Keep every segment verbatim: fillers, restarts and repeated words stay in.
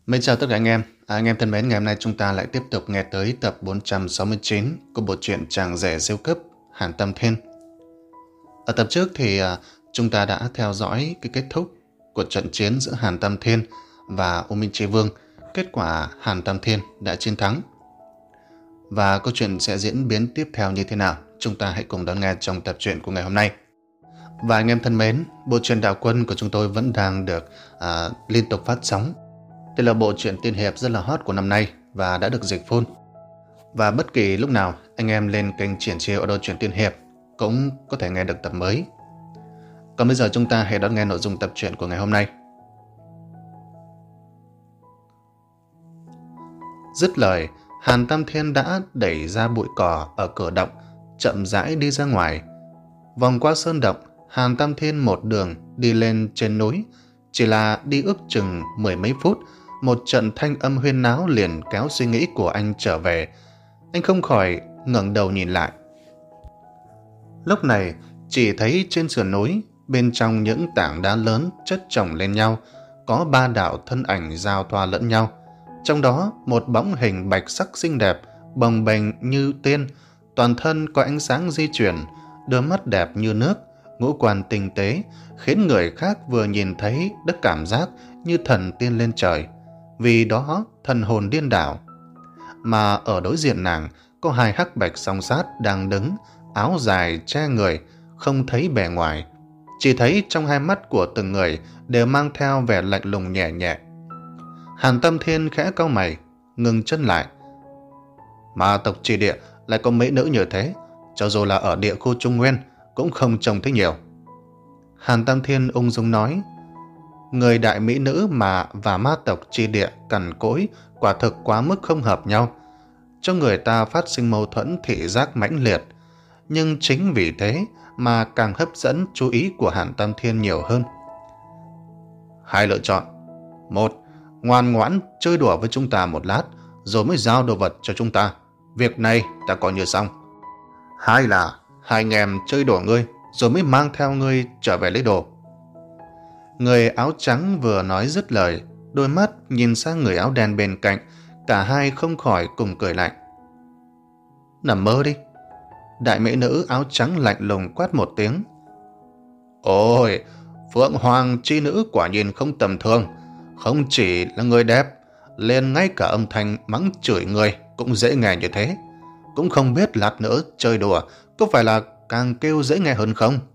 Mến chào tất cả anh em. À, anh em thân mến, ngày hôm nay chúng ta lại tiếp tục nghe tới tập bốn trăm sáu mươi chín của bộ truyện Chàng rể siêu cấp Hàn Tâm Thiên. Ở tập trước thì à, chúng ta đã theo dõi cái kết thúc của trận chiến giữa Hàn Tâm Thiên và U Minh Chi Vương. Kết quả Hàn Tâm Thiên đã chiến thắng. Và câu chuyện sẽ diễn biến tiếp theo như thế nào? Chúng ta hãy cùng đón nghe trong tập truyện của ngày hôm nay. Và anh em thân mến, bộ truyện Đạo Quân của chúng tôi vẫn đang được à, liên tục phát sóng. Đây là bộ truyện tiên hiệp rất là hot của năm nay và đã được dịch full. Và bất kỳ lúc nào anh em lên kênh Triển Chiêu Audio Truyện Tiên Hiệp cũng có thể nghe được tập mới. Còn bây giờ chúng ta hãy đón nghe nội dung tập truyện của ngày hôm nay. Dứt lời, Hàn Tâm Thiên đã đẩy ra bụi cỏ ở cửa động, chậm rãi đi ra ngoài. Vòng qua sơn động, Hàn Tâm Thiên một đường đi lên trên núi. Chỉ là đi ước chừng mười mấy phút, một trận thanh âm huyên náo liền kéo suy nghĩ của anh trở về. Anh không khỏi ngẩng đầu nhìn lại. Lúc này chỉ thấy trên sườn núi, bên trong những tảng đá lớn chất chồng lên nhau, có ba đạo thân ảnh giao thoa lẫn nhau. Trong đó một bóng hình bạch sắc xinh đẹp, bồng bềnh như tiên, toàn thân có ánh sáng di chuyển, đôi mắt đẹp như nước, ngũ quan tinh tế, khiến người khác vừa nhìn thấy đã cảm giác như thần tiên lên trời, vì đó thần hồn điên đảo. Mà ở đối diện nàng có hai hắc bạch song sát đang đứng, áo dài che người, không thấy bề ngoài, chỉ thấy trong hai mắt của từng người đều mang theo vẻ lạnh lùng nhẹ nhẹ. Hàn Tâm Thiên khẽ cau mày, ngừng chân lại. Ma tộc Tri Địa lại có mỹ nữ như thế, cho dù là ở địa khu Trung Nguyên cũng không trông thấy nhiều. Hàn Tâm Thiên ung dung nói, người đại mỹ nữ mà và ma tộc Tri Địa cằn cỗi quả thực quá mức không hợp nhau, cho người ta phát sinh mâu thuẫn thị giác mãnh liệt. Nhưng chính vì thế mà càng hấp dẫn chú ý của Hàn Tâm Thiên nhiều hơn. Hai lựa chọn: một, ngoan ngoãn chơi đùa với chúng ta một lát rồi mới giao đồ vật cho chúng ta, việc này ta coi như xong. Hai là hai anh em chơi đùa ngươi rồi mới mang theo ngươi trở về lấy đồ. Người áo trắng vừa nói dứt lời, đôi mắt nhìn sang người áo đen bên cạnh, cả hai không khỏi cùng cười lạnh. Nằm mơ đi. Đại mỹ nữ áo trắng lạnh lùng quát một tiếng. Ôi, Phượng Hoàng chi nữ quả nhìn không tầm thường, không chỉ là người đẹp, liền ngay cả âm thanh mắng chửi người cũng dễ nghe như thế. Cũng không biết lát nữa chơi đùa có phải là càng kêu dễ nghe hơn không?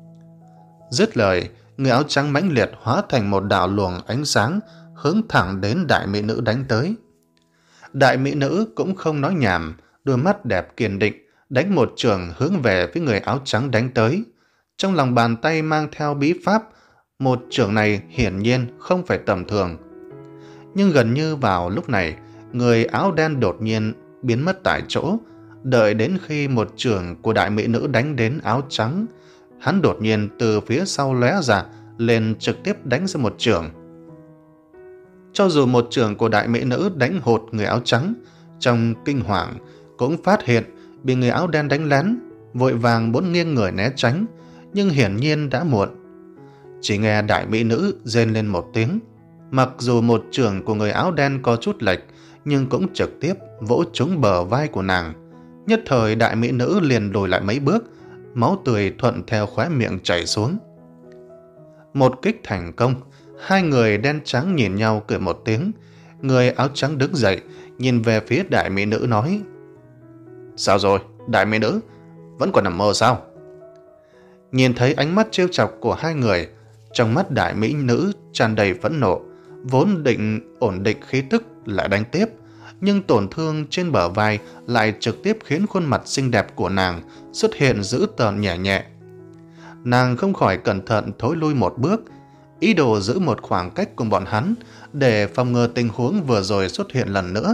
Dứt lời, người áo trắng mãnh liệt hóa thành một đạo luồng ánh sáng hướng thẳng đến đại mỹ nữ đánh tới. Đại mỹ nữ cũng không nói nhảm, đôi mắt đẹp kiên định đánh một chưởng hướng về phía người áo trắng đánh tới. Trong lòng bàn tay mang theo bí pháp, một chưởng này hiển nhiên không phải tầm thường. Nhưng gần như vào lúc này, người áo đen đột nhiên biến mất tại chỗ. Đợi đến khi một chưởng của đại mỹ nữ đánh đến áo trắng, hắn đột nhiên từ phía sau lóe ra lên trực tiếp đánh ra một chưởng. Cho dù một chưởng của đại mỹ nữ đánh hụt người áo trắng, trong kinh hoàng cũng phát hiện bị người áo đen đánh lén, vội vàng muốn nghiêng người né tránh, nhưng hiển nhiên đã muộn. Chỉ nghe đại mỹ nữ rên lên một tiếng, mặc dù một chưởng của người áo đen có chút lệch, nhưng cũng trực tiếp vỗ trúng bờ vai của nàng. Nhất thời đại mỹ nữ liền lùi lại mấy bước, máu tươi thuận theo khóe miệng chảy xuống. Một kích thành công, hai người đen trắng nhìn nhau cười một tiếng. Người áo trắng đứng dậy, nhìn về phía đại mỹ nữ nói, sao rồi, đại mỹ nữ, vẫn còn nằm mơ sao? Nhìn thấy ánh mắt trêu chọc của hai người, trong mắt đại mỹ nữ tràn đầy phẫn nộ, vốn định ổn định khí tức lại đánh tiếp, nhưng tổn thương trên bờ vai lại trực tiếp khiến khuôn mặt xinh đẹp của nàng xuất hiện dữ tợn nhẹ nhẹ. Nàng không khỏi cẩn thận thối lui một bước, ý đồ giữ một khoảng cách cùng bọn hắn để phòng ngừa tình huống vừa rồi xuất hiện lần nữa.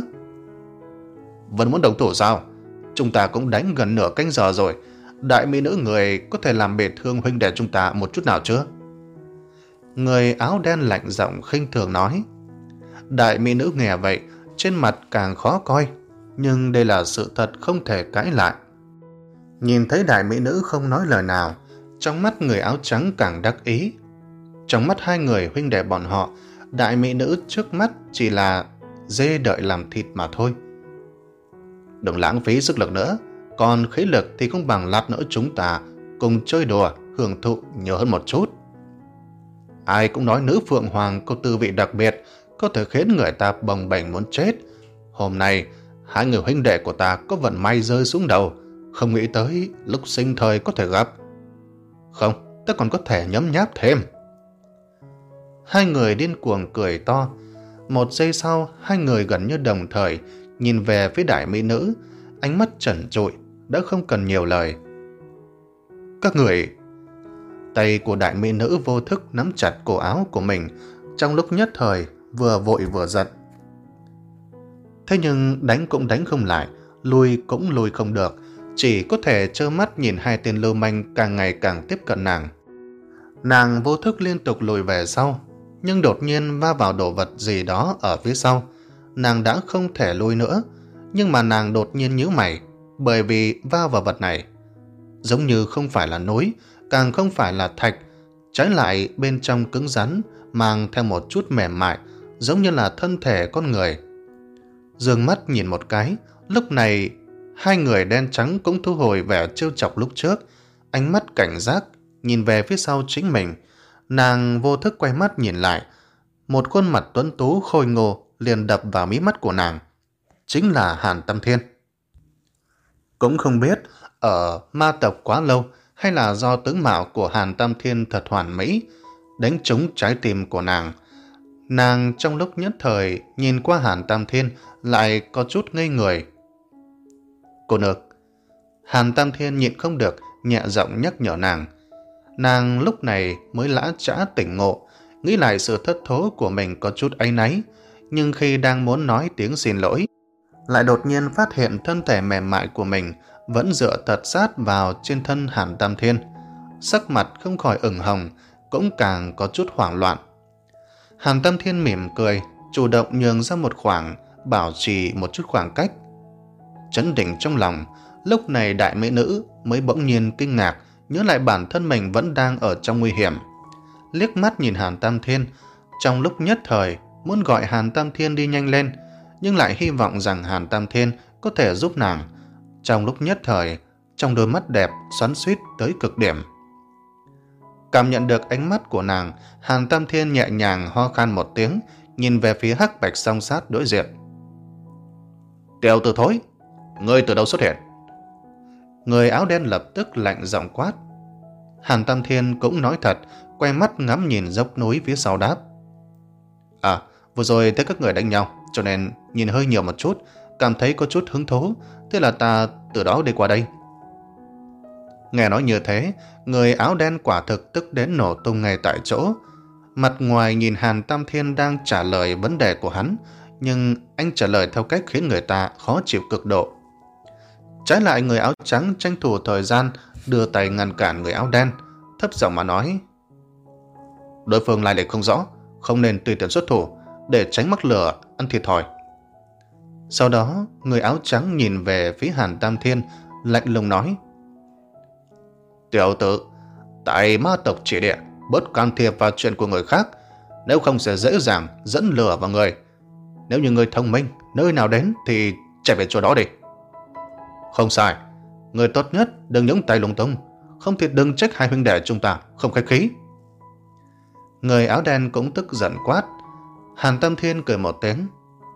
Vẫn muốn đồng thủ sao? Chúng ta cũng đánh gần nửa canh giờ rồi, đại mỹ nữ người có thể làm bị thương huynh đệ chúng ta một chút nào chưa? Người áo đen lạnh giọng khinh thường nói. Đại mỹ nữ nghe vậy, trên mặt càng khó coi, nhưng đây là sự thật không thể cãi lại. Nhìn thấy đại mỹ nữ không nói lời nào, trong mắt người áo trắng càng đắc ý. Trong mắt hai người huynh đệ bọn họ, đại mỹ nữ trước mắt chỉ là dê đợi làm thịt mà thôi. Đừng lãng phí sức lực nữa, còn khí lực thì không bằng lát nữa chúng ta cùng chơi đùa, hưởng thụ nhiều hơn một chút. Ai cũng nói nữ phượng hoàng có tư vị đặc biệt, có thể khiến người ta bồng bềnh muốn chết. Hôm nay, hai người huynh đệ của ta có vận may rơi xuống đầu, không nghĩ tới lúc sinh thời có thể gặp. Không, ta còn có thể nhấm nháp thêm. Hai người điên cuồng cười to. Một giây sau, hai người gần như đồng thời nhìn về phía đại mỹ nữ, ánh mắt trần trụi, đã không cần nhiều lời. Các người... Tay của đại mỹ nữ vô thức nắm chặt cổ áo của mình, trong lúc nhất thời vừa vội vừa giận. Thế nhưng đánh cũng đánh không lại, lùi cũng lùi không được, chỉ có thể trơ mắt nhìn hai tên lưu manh càng ngày càng tiếp cận nàng. Nàng vô thức liên tục lùi về sau, nhưng đột nhiên va vào đồ vật gì đó ở phía sau. Nàng đã không thể lùi nữa, nhưng mà nàng đột nhiên nhíu mày, bởi vì va vào vật này giống như không phải là núi, càng không phải là thạch, trái lại bên trong cứng rắn, mang theo một chút mềm mại, giống như là thân thể con người. Dương mắt nhìn một cái, lúc này hai người đen trắng cũng thu hồi vẻ trêu chọc lúc trước, ánh mắt cảnh giác nhìn về phía sau chính mình. Nàng vô thức quay mắt nhìn lại, một khuôn mặt tuấn tú khôi ngô liền đập vào mí mắt của nàng, chính là Hàn Tam Thiên. Cũng không biết ở ma tộc quá lâu hay là do tướng mạo của Hàn Tam Thiên thật hoàn mỹ, đánh trúng trái tim của nàng. Nàng trong lúc nhất thời nhìn qua Hàn Tam Thiên lại có chút ngây người. Cô nương. Hàn Tam Thiên nhịn không được nhẹ giọng nhắc nhở nàng. Nàng lúc này mới lã chã tỉnh ngộ, nghĩ lại sự thất thố của mình có chút áy náy, nhưng khi đang muốn nói tiếng xin lỗi, lại đột nhiên phát hiện thân thể mềm mại của mình vẫn dựa thật sát vào trên thân Hàn Tam Thiên. Sắc mặt không khỏi ửng hồng, cũng càng có chút hoảng loạn. Hàn Tam Thiên mỉm cười, chủ động nhường ra một khoảng, bảo trì một chút khoảng cách. Chấn định trong lòng, lúc này đại mỹ nữ mới bỗng nhiên kinh ngạc, nhớ lại bản thân mình vẫn đang ở trong nguy hiểm. Liếc mắt nhìn Hàn Tam Thiên, trong lúc nhất thời muốn gọi Hàn Tam Thiên đi nhanh lên, nhưng lại hy vọng rằng Hàn Tam Thiên có thể giúp nàng. Trong lúc nhất thời, trong đôi mắt đẹp xoắn xuýt tới cực điểm. Cảm nhận được ánh mắt của nàng, Hàn Tam Thiên nhẹ nhàng ho khan một tiếng, nhìn về phía hắc bạch song sát đối diện. Tiểu tử thối, ngươi từ đâu xuất hiện? Người áo đen lập tức lạnh giọng quát. Hàn Tam Thiên cũng nói thật, quay mắt ngắm nhìn dốc núi phía sau đáp. À, vừa rồi thấy các người đánh nhau, cho nên nhìn hơi nhiều một chút, cảm thấy có chút hứng thú, thế là ta từ đó đi qua đây. Nghe nói như thế, người áo đen quả thực tức đến nổ tung ngay tại chỗ. Mặt ngoài nhìn Hàn Tam Thiên đang trả lời vấn đề của hắn, nhưng anh trả lời theo cách khiến người ta khó chịu cực độ. Trái lại người áo trắng tranh thủ thời gian đưa tay ngăn cản người áo đen, thấp giọng mà nói. Đối phương lai lịch không rõ, không nên tùy tiện xuất thủ, để tránh mắc lửa ăn thiệt thòi. Sau đó, người áo trắng nhìn về phía Hàn Tam Thiên, lạnh lùng nói. Tiểu tử, tại ma tộc chỉ địa, bớt can thiệp vào chuyện của người khác, nếu không sẽ dễ dàng dẫn lửa vào người. Nếu như người thông minh, nơi nào đến thì chạy về chỗ đó đi. Không sai, người tốt nhất đừng nhúng tay lung tung, không thì đừng trách hai huynh đệ chúng ta không khách khí. Người áo đen cũng tức giận quát. Hàn Tam Thiên cười một tiếng.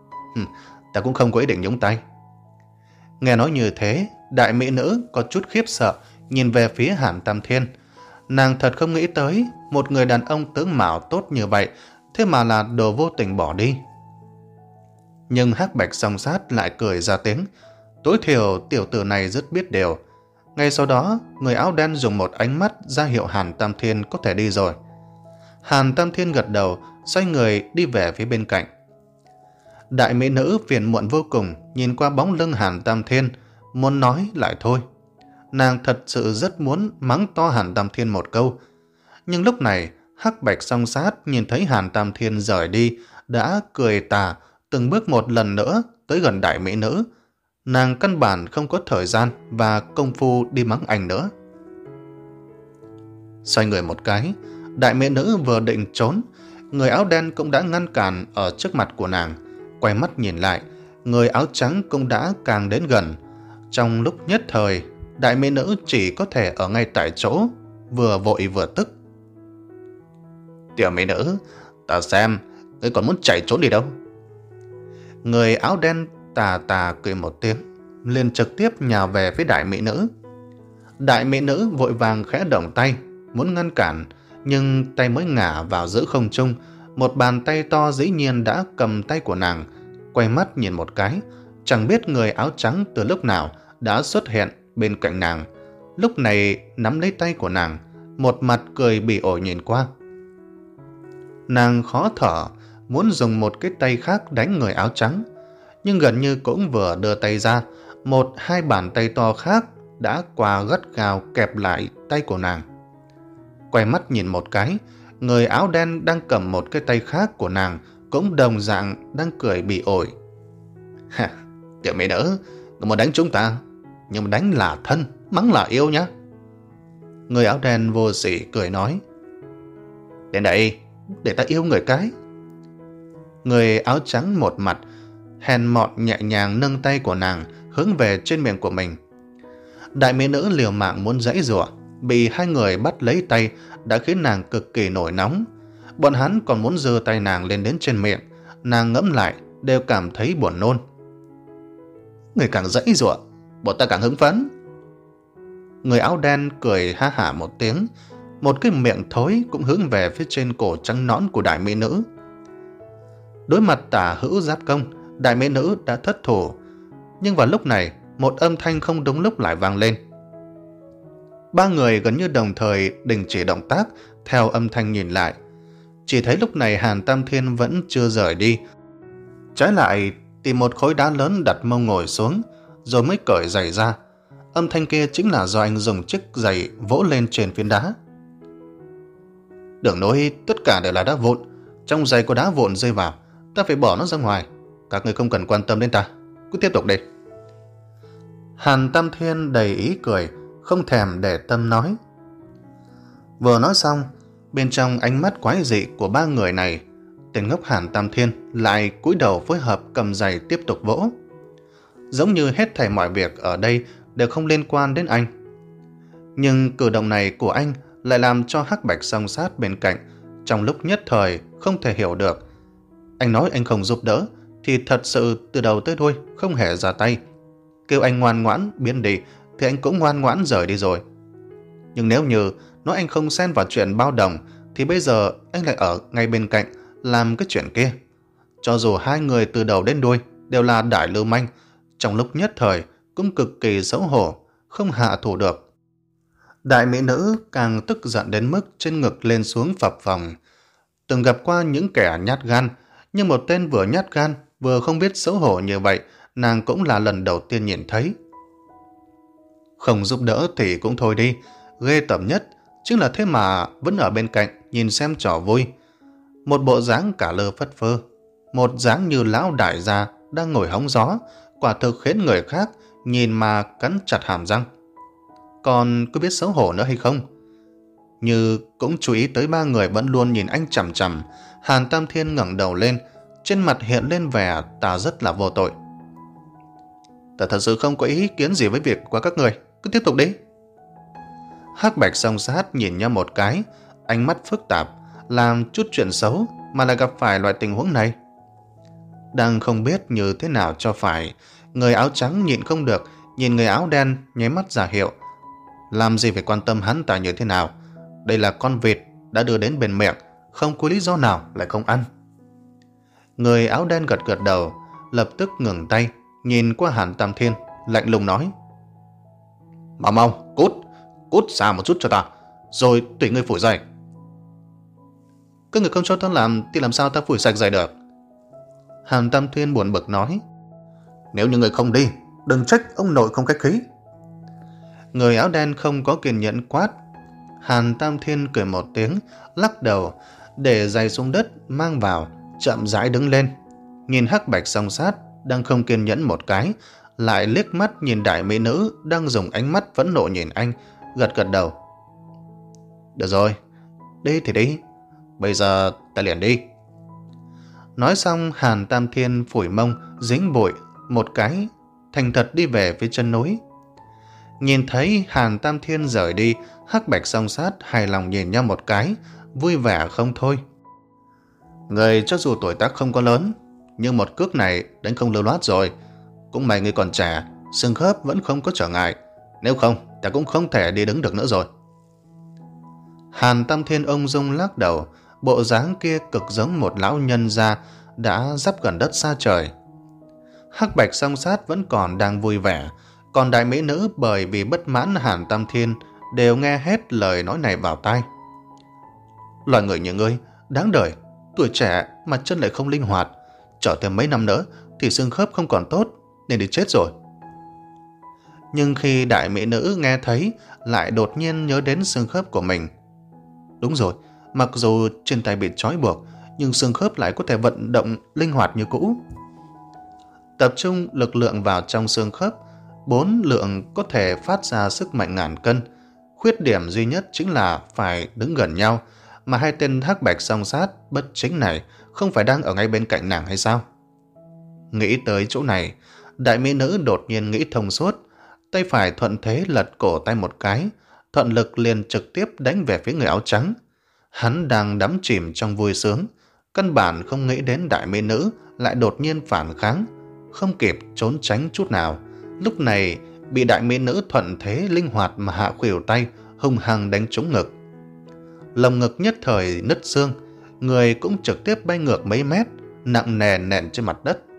Ta cũng không có ý định nhúng tay. Nghe nói như thế, đại mỹ nữ có chút khiếp sợ nhìn về phía Hàn Tam Thiên. Nàng thật không nghĩ tới một người đàn ông tướng mạo tốt như vậy, thế mà là đồ vô tình bỏ đi. Nhưng hắc bạch song sát lại cười ra tiếng. Tối thiểu tiểu tử này rất biết điều. Ngay sau đó, người áo đen dùng một ánh mắt ra hiệu Hàn Tam Thiên có thể đi rồi. Hàn Tam Thiên gật đầu, xoay người đi về phía bên cạnh. Đại mỹ nữ phiền muộn vô cùng nhìn qua bóng lưng Hàn Tam Thiên, muốn nói lại thôi. Nàng thật sự rất muốn mắng to Hàn Tam Thiên một câu. Nhưng lúc này, hắc bạch song sát nhìn thấy Hàn Tam Thiên rời đi, đã cười tà, từng bước một lần nữa tới gần đại mỹ nữ. Nàng căn bản không có thời gian và công phu đi mắng anh nữa. Xoay người một cái, đại mỹ nữ vừa định trốn, Người áo đen cũng đã ngăn cản ở trước mặt của nàng. Quay mắt nhìn lại, người áo trắng cũng đã càng đến gần. Trong lúc nhất thời, đại mỹ nữ chỉ có thể ở ngay tại chỗ, vừa vội vừa tức. Tiểu mỹ nữ, ta xem, ngươi còn muốn chạy trốn đi đâu? Người áo đen tà tà cười một tiếng, liền trực tiếp nhào về phía đại mỹ nữ. Đại mỹ nữ vội vàng khẽ động tay, muốn ngăn cản, nhưng tay mới ngả vào giữa không trung, một bàn tay to dĩ nhiên đã cầm tay của nàng. Quay mắt nhìn một cái, chẳng biết người áo trắng từ lúc nào đã xuất hiện bên cạnh nàng, lúc này nắm lấy tay của nàng, một mặt cười bỉ ổi nhìn qua. Nàng khó thở, muốn dùng một cái tay khác đánh người áo trắng, nhưng gần như cũng vừa đưa tay ra, một hai bàn tay to khác đã qua gắt gao kẹp lại tay của nàng. Quay mắt nhìn một cái, người áo đen đang cầm một cái tay khác của nàng cũng đồng dạng đang cười bỉ ổi. Ha, tiểu mỹ nữ, người muốn đánh chúng ta, nhưng mà đánh là thân, mắng là yêu nhá. Người áo đen vô sỉ cười nói. Đến đây, để ta yêu người cái. Người áo trắng một mặt hèn mọn nhẹ nhàng nâng tay của nàng hướng về trên miệng của mình. Đại mỹ nữ liều mạng muốn giãy giụa, bị hai người bắt lấy tay đã khiến nàng cực kỳ nổi nóng. Bọn hắn còn muốn giơ tay nàng lên đến trên miệng, nàng ngẫm lại đều cảm thấy buồn nôn. Người càng giãy giụa, bọn ta càng hứng phấn. Người áo đen cười ha hả một tiếng, một cái miệng thối cũng hướng về phía trên cổ trắng nõn của đại mỹ nữ. Đối mặt tả hữu giáp công, đại mỹ nữ đã thất thủ, nhưng vào lúc này một âm thanh không đúng lúc lại vang lên. Ba người gần như đồng thời đình chỉ động tác, theo âm thanh nhìn lại. Chỉ thấy lúc này Hàn Tam Thiên vẫn chưa rời đi, trái lại tìm một khối đá lớn đặt mông ngồi xuống, rồi mới cởi giày ra. Âm thanh kia chính là do anh dùng chiếc giày vỗ lên trên phiến đá. Đừng nói tất cả đều là đá vụn, trong giày có đá vụn rơi vào, ta phải bỏ nó ra ngoài. Các người không cần quan tâm đến ta, cứ tiếp tục đi. Hàn Tam Thiên đầy ý cười, không thèm để tâm nói. Vừa nói xong, bên trong ánh mắt quái dị của ba người này, tên ngốc Hàn Tam Thiên lại cúi đầu phối hợp cầm giày tiếp tục vỗ, giống như hết thảy mọi việc ở đây đều không liên quan đến anh. Nhưng cử động này của anh lại làm cho Hắc Bạch Song Sát bên cạnh trong lúc nhất thời không thể hiểu được. Anh nói anh không giúp đỡ thì thật sự từ đầu tới đuôi không hề ra tay. Kêu anh ngoan ngoãn biến đi thì anh cũng ngoan ngoãn rời đi rồi. Nhưng nếu như nói anh không xen vào chuyện bao đồng thì bây giờ anh lại ở ngay bên cạnh làm cái chuyện kia. Cho dù hai người từ đầu đến đuôi đều là đại lưu manh, trong lúc nhất thời cũng cực kỳ xấu hổ, không hạ thủ được. Đại mỹ nữ càng tức giận đến mức trên ngực lên xuống phập phồng. Từng gặp qua những kẻ nhát gan, nhưng một tên vừa nhát gan vừa không biết xấu hổ như vậy nàng cũng là lần đầu tiên nhìn thấy. Không giúp đỡ thì cũng thôi đi, ghê tởm nhất chính là thế mà vẫn ở bên cạnh nhìn xem trò vui. Một bộ dáng cả lơ phất phơ, một dáng như lão đại gia đang ngồi hóng gió, quả thực khiến người khác nhìn mà cắn chặt hàm răng. Còn có biết xấu hổ nữa hay không? Như cũng chú ý tới ba người vẫn luôn nhìn anh chằm chằm, Hàn Tam Thiên ngẩng đầu lên, trên mặt hiện lên vẻ ta rất là vô tội. Ta thật sự không có ý kiến gì với việc của các người, cứ tiếp tục đi. Hắc Bạch Song Sát nhìn nhau một cái, ánh mắt phức tạp, làm chút chuyện xấu mà lại gặp phải loại tình huống này. Đang không biết như thế nào cho phải, người áo trắng nhịn không được, nhìn người áo đen nháy mắt ra hiệu. Làm gì phải quan tâm hắn ta như thế nào, đây là con vịt đã đưa đến bên miệng, không có lý do nào lại không ăn. Người áo đen gật gật đầu, lập tức ngừng tay, nhìn qua Hàn Tam Thiên, lạnh lùng nói. Mau mau, cút, cút xa một chút cho ta, rồi tùy ngươi phủi giày. Các người không cho ta làm thì làm sao ta phủi sạch giày được? Hàn Tam Thiên buồn bực nói. Nếu như người không đi, đừng trách ông nội không khách khí. Người áo đen không có kiên nhẫn quát. Hàn Tam Thiên cười một tiếng, lắc đầu, để giày xuống đất mang vào, chậm rãi đứng lên, nhìn Hắc Bạch Song Sát đang không kiên nhẫn một cái, lại liếc mắt nhìn đại mỹ nữ đang dùng ánh mắt phẫn nộ nhìn anh, gật gật đầu. Được rồi, đi thì đi, Bây giờ ta liền đi. Nói xong, Hàn Tam Thiên phủi mông dính bụi một cái, thành thật đi về phía chân núi. Nhìn thấy Hàn Tam Thiên rời đi, Hắc Bạch Song Sát hài lòng nhìn nhau một cái, vui vẻ không thôi. Người cho dù tuổi tác không có lớn, nhưng một cước này đánh không lưu loát rồi. Cũng may người còn trẻ, xương khớp vẫn không có trở ngại. Nếu không, ta cũng không thể đi đứng được nữa rồi. Hàn Tam Thiên ung dung lắc đầu, bộ dáng kia cực giống một lão nhân già đã dắp gần đất xa trời. Hắc Bạch Song Sát vẫn còn đang vui vẻ, còn đại mỹ nữ bởi vì bất mãn Hàn Tam Thiên đều nghe hết lời nói này vào tai. Loài người như ngươi, đáng đời, tuổi trẻ mà chân lại không linh hoạt, chờ thêm mấy năm nữa thì xương khớp không còn tốt, nên đi chết rồi. Nhưng khi đại mỹ nữ nghe thấy, lại đột nhiên nhớ đến xương khớp của mình. Đúng rồi, mặc dù trên tay bị trói buộc, nhưng xương khớp lại có thể vận động linh hoạt như cũ. Tập trung lực lượng vào trong xương khớp, bốn lượng có thể phát ra sức mạnh ngàn cân. Khuyết điểm duy nhất chính là phải đứng gần nhau, mà hai tên Hắc Bạch Song Sát bất chính này không phải đang ở ngay bên cạnh nàng hay sao? Nghĩ tới chỗ này, đại mỹ nữ đột nhiên nghĩ thông suốt, tay phải thuận thế lật cổ tay một cái, thuận lực liền trực tiếp đánh về phía người áo trắng. Hắn đang đắm chìm trong vui sướng, căn bản không nghĩ đến đại mỹ nữ lại đột nhiên phản kháng, không kịp trốn tránh chút nào. Lúc này bị đại mỹ nữ thuận thế linh hoạt mà hạ khuỷu tay hung hăng đánh trúng ngực. Lồng ngực nhất thời nứt xương, người cũng trực tiếp bay ngược mấy mét, nặng nề nện trên mặt đất.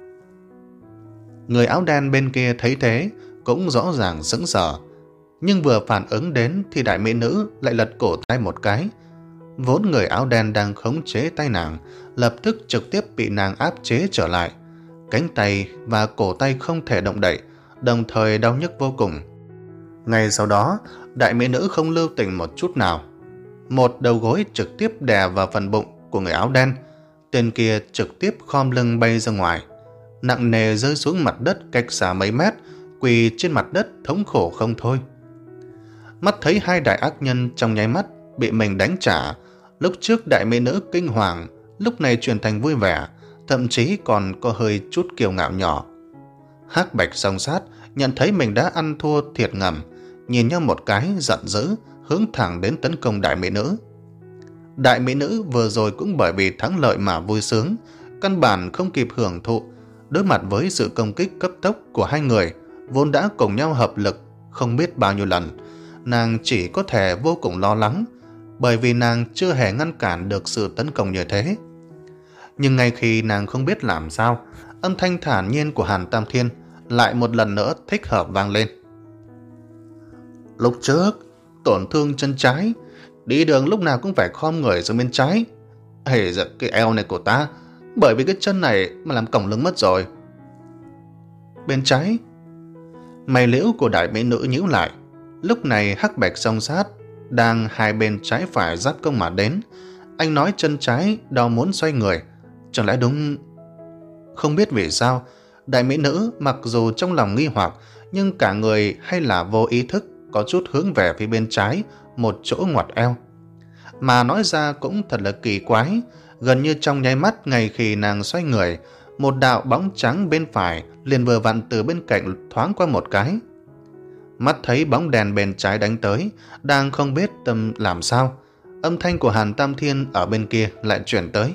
Người áo đen bên kia thấy thế cũng rõ ràng sững sờ, nhưng vừa phản ứng đến thì đại mỹ nữ lại lật cổ tay một cái. Vốn người áo đen đang khống chế tay nàng, lập tức trực tiếp bị nàng áp chế trở lại. Cánh tay và cổ tay không thể động đậy, đồng thời đau nhức vô cùng. Ngay sau đó, đại mỹ nữ không lưu tình một chút nào. Một đầu gối trực tiếp đè vào phần bụng của người áo đen, tên kia trực tiếp khom lưng bay ra ngoài, nặng nề rơi xuống mặt đất cách xa mấy mét, quỳ trên mặt đất thống khổ không thôi. Mắt thấy hai đại ác nhân trong nháy mắt bị mình đánh trả, lúc trước đại mỹ nữ kinh hoàng, lúc này chuyển thành vui vẻ, thậm chí còn có hơi chút kiêu ngạo nhỏ. Hắc Bạch Song Sát nhận thấy mình đã ăn thua thiệt ngầm, nhìn nhau một cái giận dữ, hướng thẳng đến tấn công đại mỹ nữ. Đại mỹ nữ vừa rồi cũng bởi vì thắng lợi mà vui sướng, căn bản không kịp hưởng thụ. Đối mặt với sự công kích cấp tốc của hai người vốn đã cùng nhau hợp lực không biết bao nhiêu lần, nàng chỉ có thể vô cùng lo lắng, bởi vì nàng chưa hề ngăn cản được sự tấn công như thế. Nhưng ngay khi nàng không biết làm sao, âm thanh thản nhiên của Hàn Tam Thiên lại một lần nữa thích hợp vang lên. Lúc trước tổn thương chân trái, đi đường lúc nào cũng phải khom người sang bên trái. Hề giận cái eo này của ta, bởi vì cái chân này mà làm còng lưng mất rồi. Bên trái? Mày liễu của đại mỹ nữ nhíu lại. Lúc này Hắc Bạch Song Sát đang hai bên trái phải giáp công mà đến. Anh nói chân trái đau muốn xoay người, chẳng lẽ đúng... Không biết vì sao, đại mỹ nữ mặc dù trong lòng nghi hoặc, nhưng cả người hay là vô ý thức có chút hướng về phía bên trái, một chỗ ngoặt eo. Mà nói ra cũng thật là kỳ quái, gần như trong nháy mắt ngay khi nàng xoay người, một đạo bóng trắng bên phải liền vừa vặn từ bên cạnh thoáng qua một cái. Mắt thấy bóng đèn bên trái đánh tới, đang không biết tâm làm sao, âm thanh của Hàn Tam Thiên ở bên kia lại chuyển tới.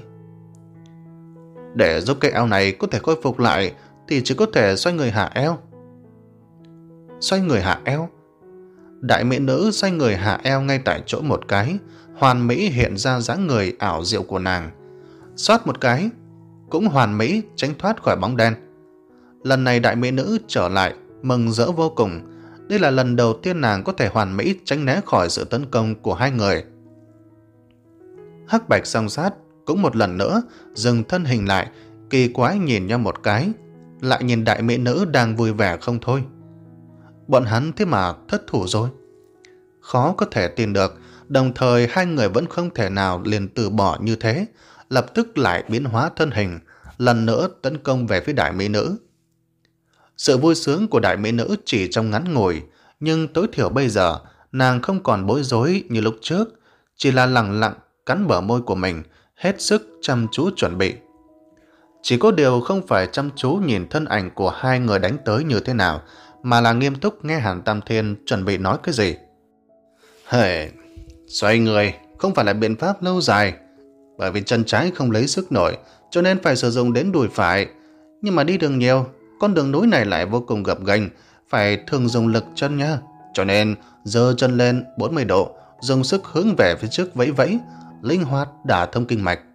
Để giúp cái eo này có thể khôi phục lại thì chỉ có thể xoay người hạ eo. Xoay người hạ eo? Đại mỹ nữ xoay người hạ eo ngay tại chỗ một cái, hoàn mỹ hiện ra dáng người ảo diệu của nàng. Xoát một cái, cũng hoàn mỹ tránh thoát khỏi bóng đen. Lần này đại mỹ nữ trở lại, mừng rỡ vô cùng. Đây là lần đầu tiên nàng có thể hoàn mỹ tránh né khỏi sự tấn công của hai người. Hắc Bạch Song Sát cũng một lần nữa dừng thân hình lại, kỳ quái nhìn nhau một cái, lại nhìn đại mỹ nữ đang vui vẻ không thôi. Bọn hắn thế mà thất thủ rồi. Khó có thể tin được, đồng thời hai người vẫn không thể nào liền từ bỏ như thế, lập tức lại biến hóa thân hình, lần nữa tấn công về phía đại mỹ nữ. Sự vui sướng của đại mỹ nữ chỉ trong ngắn ngủi, nhưng tối thiểu bây giờ nàng không còn bối rối như lúc trước, chỉ là lặng lặng cắn bờ môi của mình, hết sức chăm chú chuẩn bị. Chỉ có điều không phải chăm chú nhìn thân ảnh của hai người đánh tới như thế nào, mà là nghiêm túc nghe Hàn Tam Thiên chuẩn bị nói cái gì. Hề, xoay người không phải là biện pháp lâu dài, bởi vì chân trái không lấy sức nổi, cho nên phải sử dụng đến đùi phải. Nhưng mà đi đường nhiều, con đường núi này lại vô cùng gập ghềnh, phải thường dùng lực chân nha. Cho nên giơ chân lên bốn mươi độ, dùng sức hướng về phía trước vẫy vẫy, linh hoạt đả thông kinh mạch.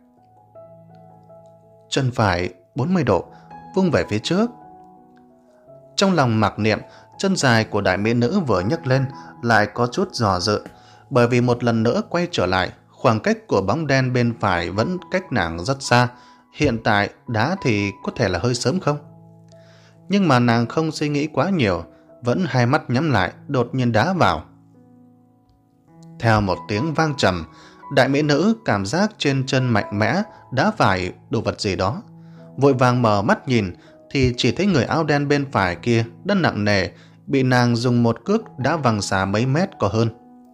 Chân phải bốn mươi độ, vung về phía trước. Trong lòng mặc niệm, chân dài của đại mỹ nữ vừa nhấc lên lại có chút dò dự, bởi vì một lần nữa quay trở lại, khoảng cách của bóng đen bên phải vẫn cách nàng rất xa. Hiện tại đá thì có thể là hơi sớm không? Nhưng mà nàng không suy nghĩ quá nhiều, vẫn hai mắt nhắm lại, đột nhiên đá vào. Theo một tiếng vang trầm, đại mỹ nữ cảm giác trên chân mạnh mẽ đá phải đồ vật gì đó. Vội vàng mở mắt nhìn thì chỉ thấy người áo đen bên phải kia đã nặng nề, bị nàng dùng một cước đá văng xa mấy mét có hơn.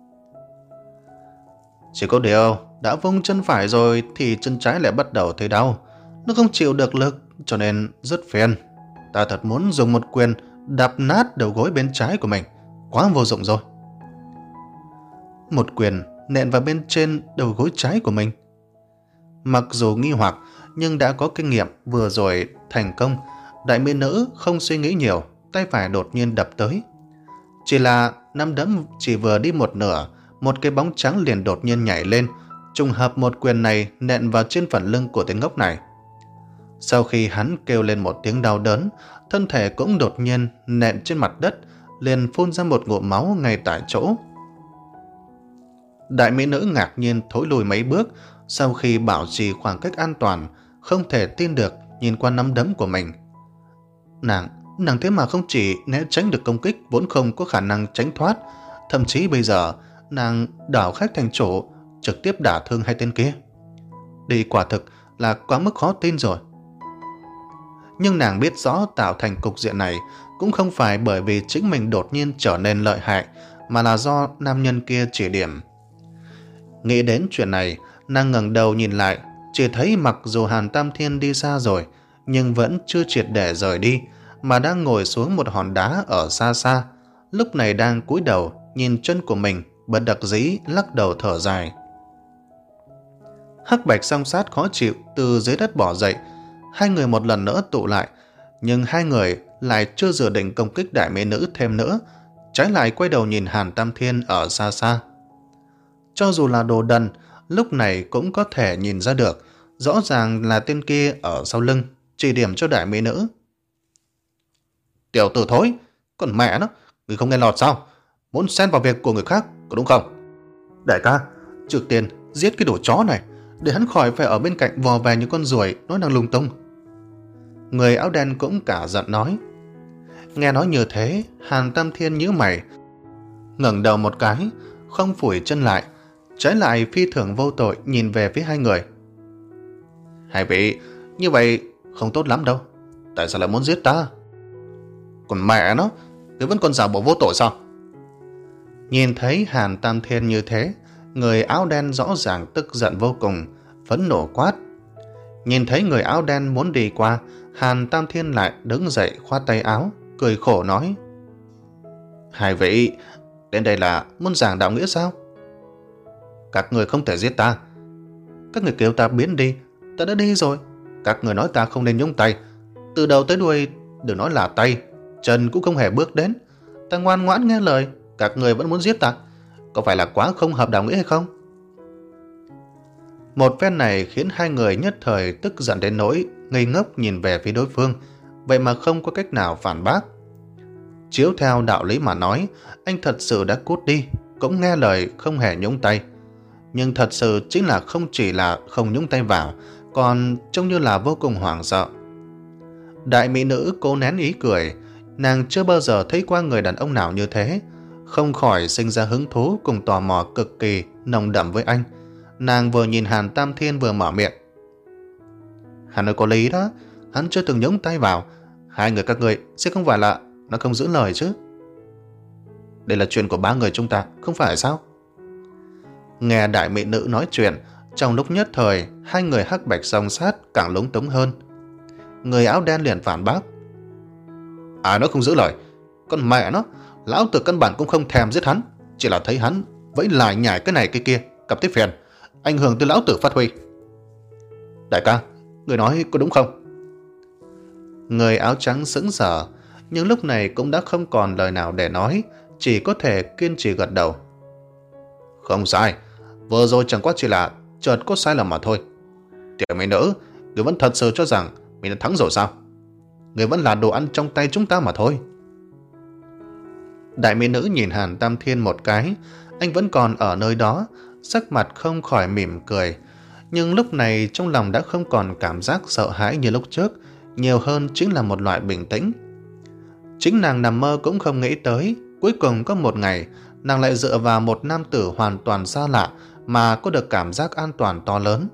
Chỉ có điều, đã vung chân phải rồi thì chân trái lại bắt đầu thấy đau. Nó không chịu được lực, cho nên rất phiền. Ta thật muốn dùng một quyền đạp nát đầu gối bên trái của mình. Quá vô dụng rồi. Một quyền nện vào bên trên đầu gối trái của mình. Mặc dù nghi hoặc, nhưng đã có kinh nghiệm vừa rồi thành công, đại mỹ nữ không suy nghĩ nhiều, tay phải đột nhiên đập tới. Chỉ là nắm đấm chỉ vừa đi một nửa, một cái bóng trắng liền đột nhiên nhảy lên, trùng hợp một quyền này nện vào trên phần lưng của tên ngốc này. Sau khi hắn kêu lên một tiếng đau đớn, thân thể cũng đột nhiên nện trên mặt đất, liền phun ra một ngụm máu ngay tại chỗ. Đại mỹ nữ ngạc nhiên thối lùi mấy bước, sau khi bảo trì khoảng cách an toàn, không thể tin được nhìn qua nắm đấm của mình. Nàng, nàng thế mà không chỉ né tránh được công kích vốn không có khả năng tránh thoát, thậm chí bây giờ nàng đảo khách thành chủ, trực tiếp đả thương hai tên kia. Đi quả thực là quá mức khó tin rồi. Nhưng nàng biết rõ tạo thành cục diện này cũng không phải bởi vì chính mình đột nhiên trở nên lợi hại, mà là do nam nhân kia chỉ điểm. Nghĩ đến chuyện này, nàng ngẩng đầu nhìn lại, chỉ thấy mặc dù Hàn Tam Thiên đi xa rồi, nhưng vẫn chưa triệt để rời đi, mà đang ngồi xuống một hòn đá ở xa xa, lúc này đang cúi đầu nhìn chân của mình, bất đắc dĩ lắc đầu thở dài. Hắc Bạch song sát khó chịu từ dưới đất bỏ dậy, hai người một lần nữa tụ lại, nhưng hai người lại chưa dự định công kích đại mỹ nữ thêm nữa, trái lại quay đầu nhìn Hàn Tam Thiên ở xa xa. Cho dù là đồ đần, lúc này cũng có thể nhìn ra được, rõ ràng là tên kia ở sau lưng, chỉ điểm cho đại mỹ nữ. Tiểu tử thối, còn mẹ nó, người không nghe lọt sao? Muốn xen vào việc của người khác, có đúng không? Đại ca, trước tiên giết cái đồ chó này, để hắn khỏi phải ở bên cạnh vò về những con ruồi nói năng lung tung. Người áo đen cũng cả giận nói. Nghe nói như thế, Hàn Tam Thiên nhíu mày, ngẩng đầu một cái, không phủi chân lại, trái lại phi thường vô tội nhìn về phía hai người. Hai vị, như vậy không tốt lắm đâu. Tại sao lại muốn giết ta? Còn mẹ nó, ngươi vẫn còn giả bộ vô tội sao? Nhìn thấy Hàn Tam Thiên như thế, người áo đen rõ ràng tức giận vô cùng, phẫn nộ quát. Nhìn thấy người áo đen muốn đi qua, Hàn Tam Thiên lại đứng dậy khoát tay áo, cười khổ nói. Hai vị, đến đây là muốn giảng đạo nghĩa sao? Các người không thể giết ta. Các người kêu ta biến đi, ta đã đi rồi. Các người nói ta không nên nhúng tay. Từ đầu tới đuôi, đừng nói là tay, chân cũng không hề bước đến. Ta ngoan ngoãn nghe lời, các người vẫn muốn giết ta. Có phải là quá không hợp đạo nghĩa hay không? Một phen này khiến hai người nhất thời tức giận đến nỗi ngây ngốc nhìn về phía đối phương, vậy mà không có cách nào phản bác. Chiếu theo đạo lý mà nói, anh thật sự đã cút đi, cũng nghe lời không hề nhúng tay. Nhưng thật sự chính là không chỉ là không nhúng tay vào, còn trông như là vô cùng hoảng sợ. Đại mỹ nữ cố nén ý cười, nàng chưa bao giờ thấy qua người đàn ông nào như thế, không khỏi sinh ra hứng thú cùng tò mò cực kỳ nồng đậm với anh. Nàng vừa nhìn Hàn Tam Thiên vừa mở miệng. Hắn nói có lý đó, hắn chưa từng nhúng tay vào, hai người các người sẽ không phải là nó không giữ lời chứ. Đây là chuyện của ba người chúng ta, không phải sao? Nghe đại mỹ nữ nói chuyện, Trong lúc nhất thời, hai người hắc bạch song sát càng lúng túng hơn. Người áo đen liền phản bác. À, nó không giữ lời. Con mẹ nó, lão tử căn bản cũng không thèm giết hắn, chỉ là thấy hắn vẫy lại nhảy cái này cái kia, cặp tiếp phiền, ảnh hưởng tới lão tử phát huy. Đại ca, người nói có đúng không? Người áo trắng sững sờ, nhưng lúc này cũng đã không còn lời nào để nói, chỉ có thể kiên trì gật đầu. Không sai, vừa rồi chẳng qua chỉ là chợt có sai lầm mà thôi. Tiểu mỹ nữ, người vẫn thật sự cho rằng mình đã thắng rồi sao? Người vẫn là đồ ăn trong tay chúng ta mà thôi. Đại mỹ nữ nhìn Hàn Tam Thiên một cái, anh vẫn còn ở nơi đó, sắc mặt không khỏi mỉm cười. Nhưng lúc này trong lòng đã không còn cảm giác sợ hãi như lúc trước, nhiều hơn chính là một loại bình tĩnh. Chính nàng nằm mơ cũng không nghĩ tới, cuối cùng có một ngày, nàng lại dựa vào một nam tử hoàn toàn xa lạ mà có được cảm giác an toàn to lớn.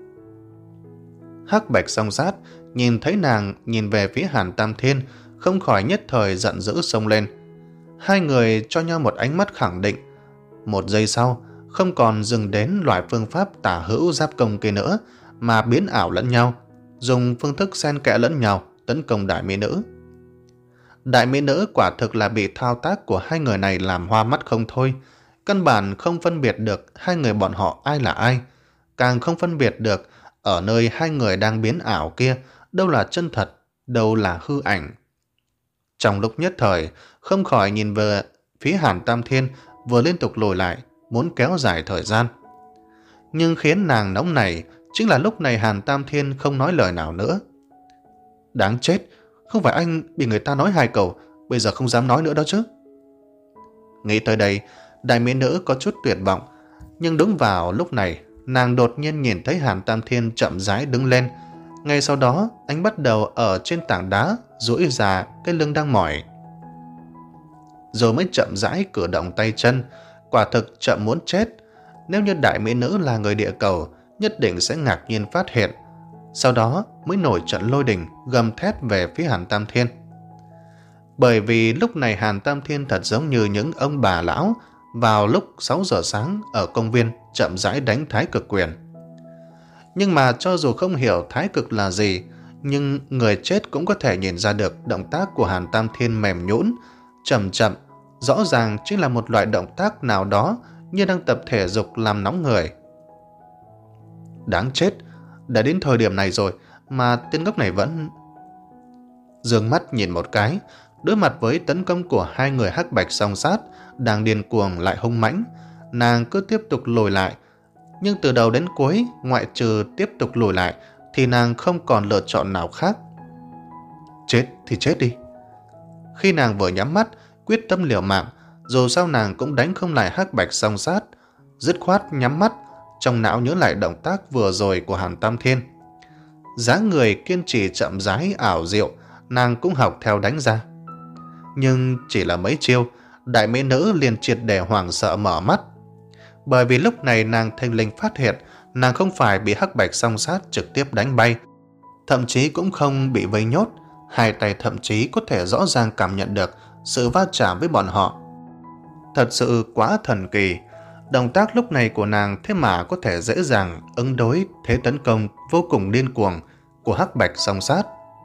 Hắc bạch song sát, nhìn thấy nàng nhìn về phía Hàn Tam Thiên, không khỏi nhất thời giận dữ xông lên. Hai người cho nhau một ánh mắt khẳng định. Một giây sau, không còn dừng đến loại phương pháp tả hữu giáp công kia nữa, mà biến ảo lẫn nhau, dùng phương thức xen kẽ lẫn nhau tấn công đại mỹ nữ. Đại mỹ nữ quả thực là bị thao tác của hai người này làm hoa mắt không thôi, căn bản không phân biệt được hai người bọn họ ai là ai, càng không phân biệt được ở nơi hai người đang biến ảo kia đâu là chân thật, đâu là hư ảnh. Trong lúc nhất thời, không khỏi nhìn về phía Hàn Tam Thiên, vừa liên tục lùi lại, muốn kéo dài thời gian. Nhưng khiến nàng nóng nảy chính là lúc này Hàn Tam Thiên không nói lời nào nữa. Đáng chết, không phải anh bị người ta nói hai câu, bây giờ không dám nói nữa đó chứ? Nghĩ tới đây, đại mỹ nữ có chút tuyệt vọng, nhưng đúng vào lúc này, nàng đột nhiên nhìn thấy Hàn Tam Thiên chậm rãi đứng lên. Ngay sau đó, anh bắt đầu ở trên tảng đá duỗi ra cái lưng đang mỏi, rồi mới chậm rãi cử động tay chân, quả thực chậm muốn chết. Nếu như đại mỹ nữ là người địa cầu, nhất định sẽ ngạc nhiên phát hiện. Sau đó mới nổi trận lôi đình, gầm thét về phía Hàn Tam Thiên. Bởi vì lúc này Hàn Tam Thiên thật giống như những ông bà lão vào lúc sáu giờ sáng ở công viên chậm rãi đánh thái cực quyền. Nhưng mà cho dù không hiểu thái cực là gì, nhưng người chết cũng có thể nhìn ra được động tác của Hàn Tam Thiên mềm nhũn, chậm chậm, rõ ràng chính là một loại động tác nào đó như đang tập thể dục làm nóng người. Đáng chết, đã đến thời điểm này rồi mà tên ngốc này vẫn... Dương mắt nhìn một cái, đối mặt với tấn công của hai người hắc bạch song sát đang điên cuồng lại hung mãnh, nàng cứ tiếp tục lùi lại. Nhưng từ đầu đến cuối, ngoại trừ tiếp tục lùi lại, thì nàng không còn lựa chọn nào khác. Chết thì chết đi. Khi nàng vừa nhắm mắt, quyết tâm liều mạng, dù sao nàng cũng đánh không lại hắc bạch song sát, dứt khoát nhắm mắt, trong não nhớ lại động tác vừa rồi của Hàn Tam Thiên. Dáng người kiên trì chậm rãi ảo diệu, nàng cũng học theo đánh ra. Nhưng chỉ là mấy chiêu, đại mỹ nữ liền triệt để hoảng sợ mở mắt. Bởi vì lúc này nàng thình lình phát hiện nàng không phải bị hắc bạch song sát trực tiếp đánh bay, thậm chí cũng không bị vây nhốt, hai tay thậm chí có thể rõ ràng cảm nhận được sự va chạm với bọn họ. Thật sự quá thần kỳ, động tác lúc này của nàng thế mà có thể dễ dàng ứng đối thế tấn công vô cùng điên cuồng của hắc bạch song sát.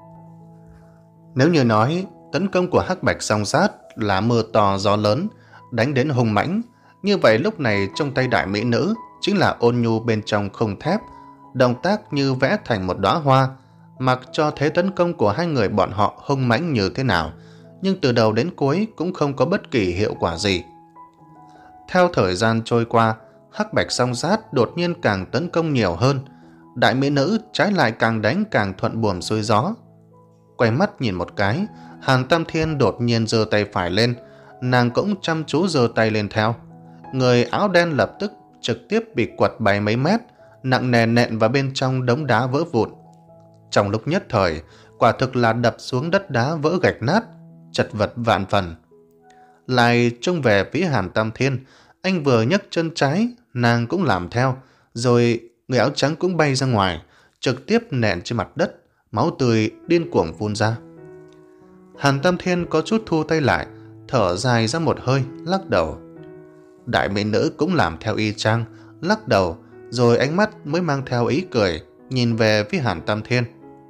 Nếu như nói tấn công của hắc bạch song sát là mưa to gió lớn, đánh đến hung mãnh, như vậy lúc này trong tay đại mỹ nữ chính là ôn nhu bên trong khung thép, động tác như vẽ thành một đóa hoa, mặc cho thế tấn công của hai người bọn họ hung mãnh như thế nào, nhưng từ đầu đến cuối cũng không có bất kỳ hiệu quả gì. Theo thời gian trôi qua, hắc bạch song sát đột nhiên càng tấn công nhiều hơn, đại mỹ nữ trái lại càng đánh càng thuận buồm xuôi gió. Quay mắt nhìn một cái, Hàn Tam Thiên đột nhiên giơ tay phải lên, nàng cũng chăm chú giơ tay lên theo. Người áo đen lập tức trực tiếp bị quật bay mấy mét, nặng nề nện vào bên trong đống đá vỡ vụn. Trong lúc nhất thời, quả thực là đập xuống đất đá vỡ gạch nát, chật vật vạn phần. Lại trông về phía Hàn Tam Thiên, anh vừa nhấc chân trái, nàng cũng làm theo, rồi người áo trắng cũng bay ra ngoài, trực tiếp nện trên mặt đất, máu tươi điên cuồng phun ra. Hàn Tam Thiên có chút thu tay lại, thở dài ra một hơi, lắc đầu. Đại mỹ nữ cũng làm theo y chang, lắc đầu, rồi ánh mắt mới mang theo ý cười, nhìn về phía Hàn Tam Thiên.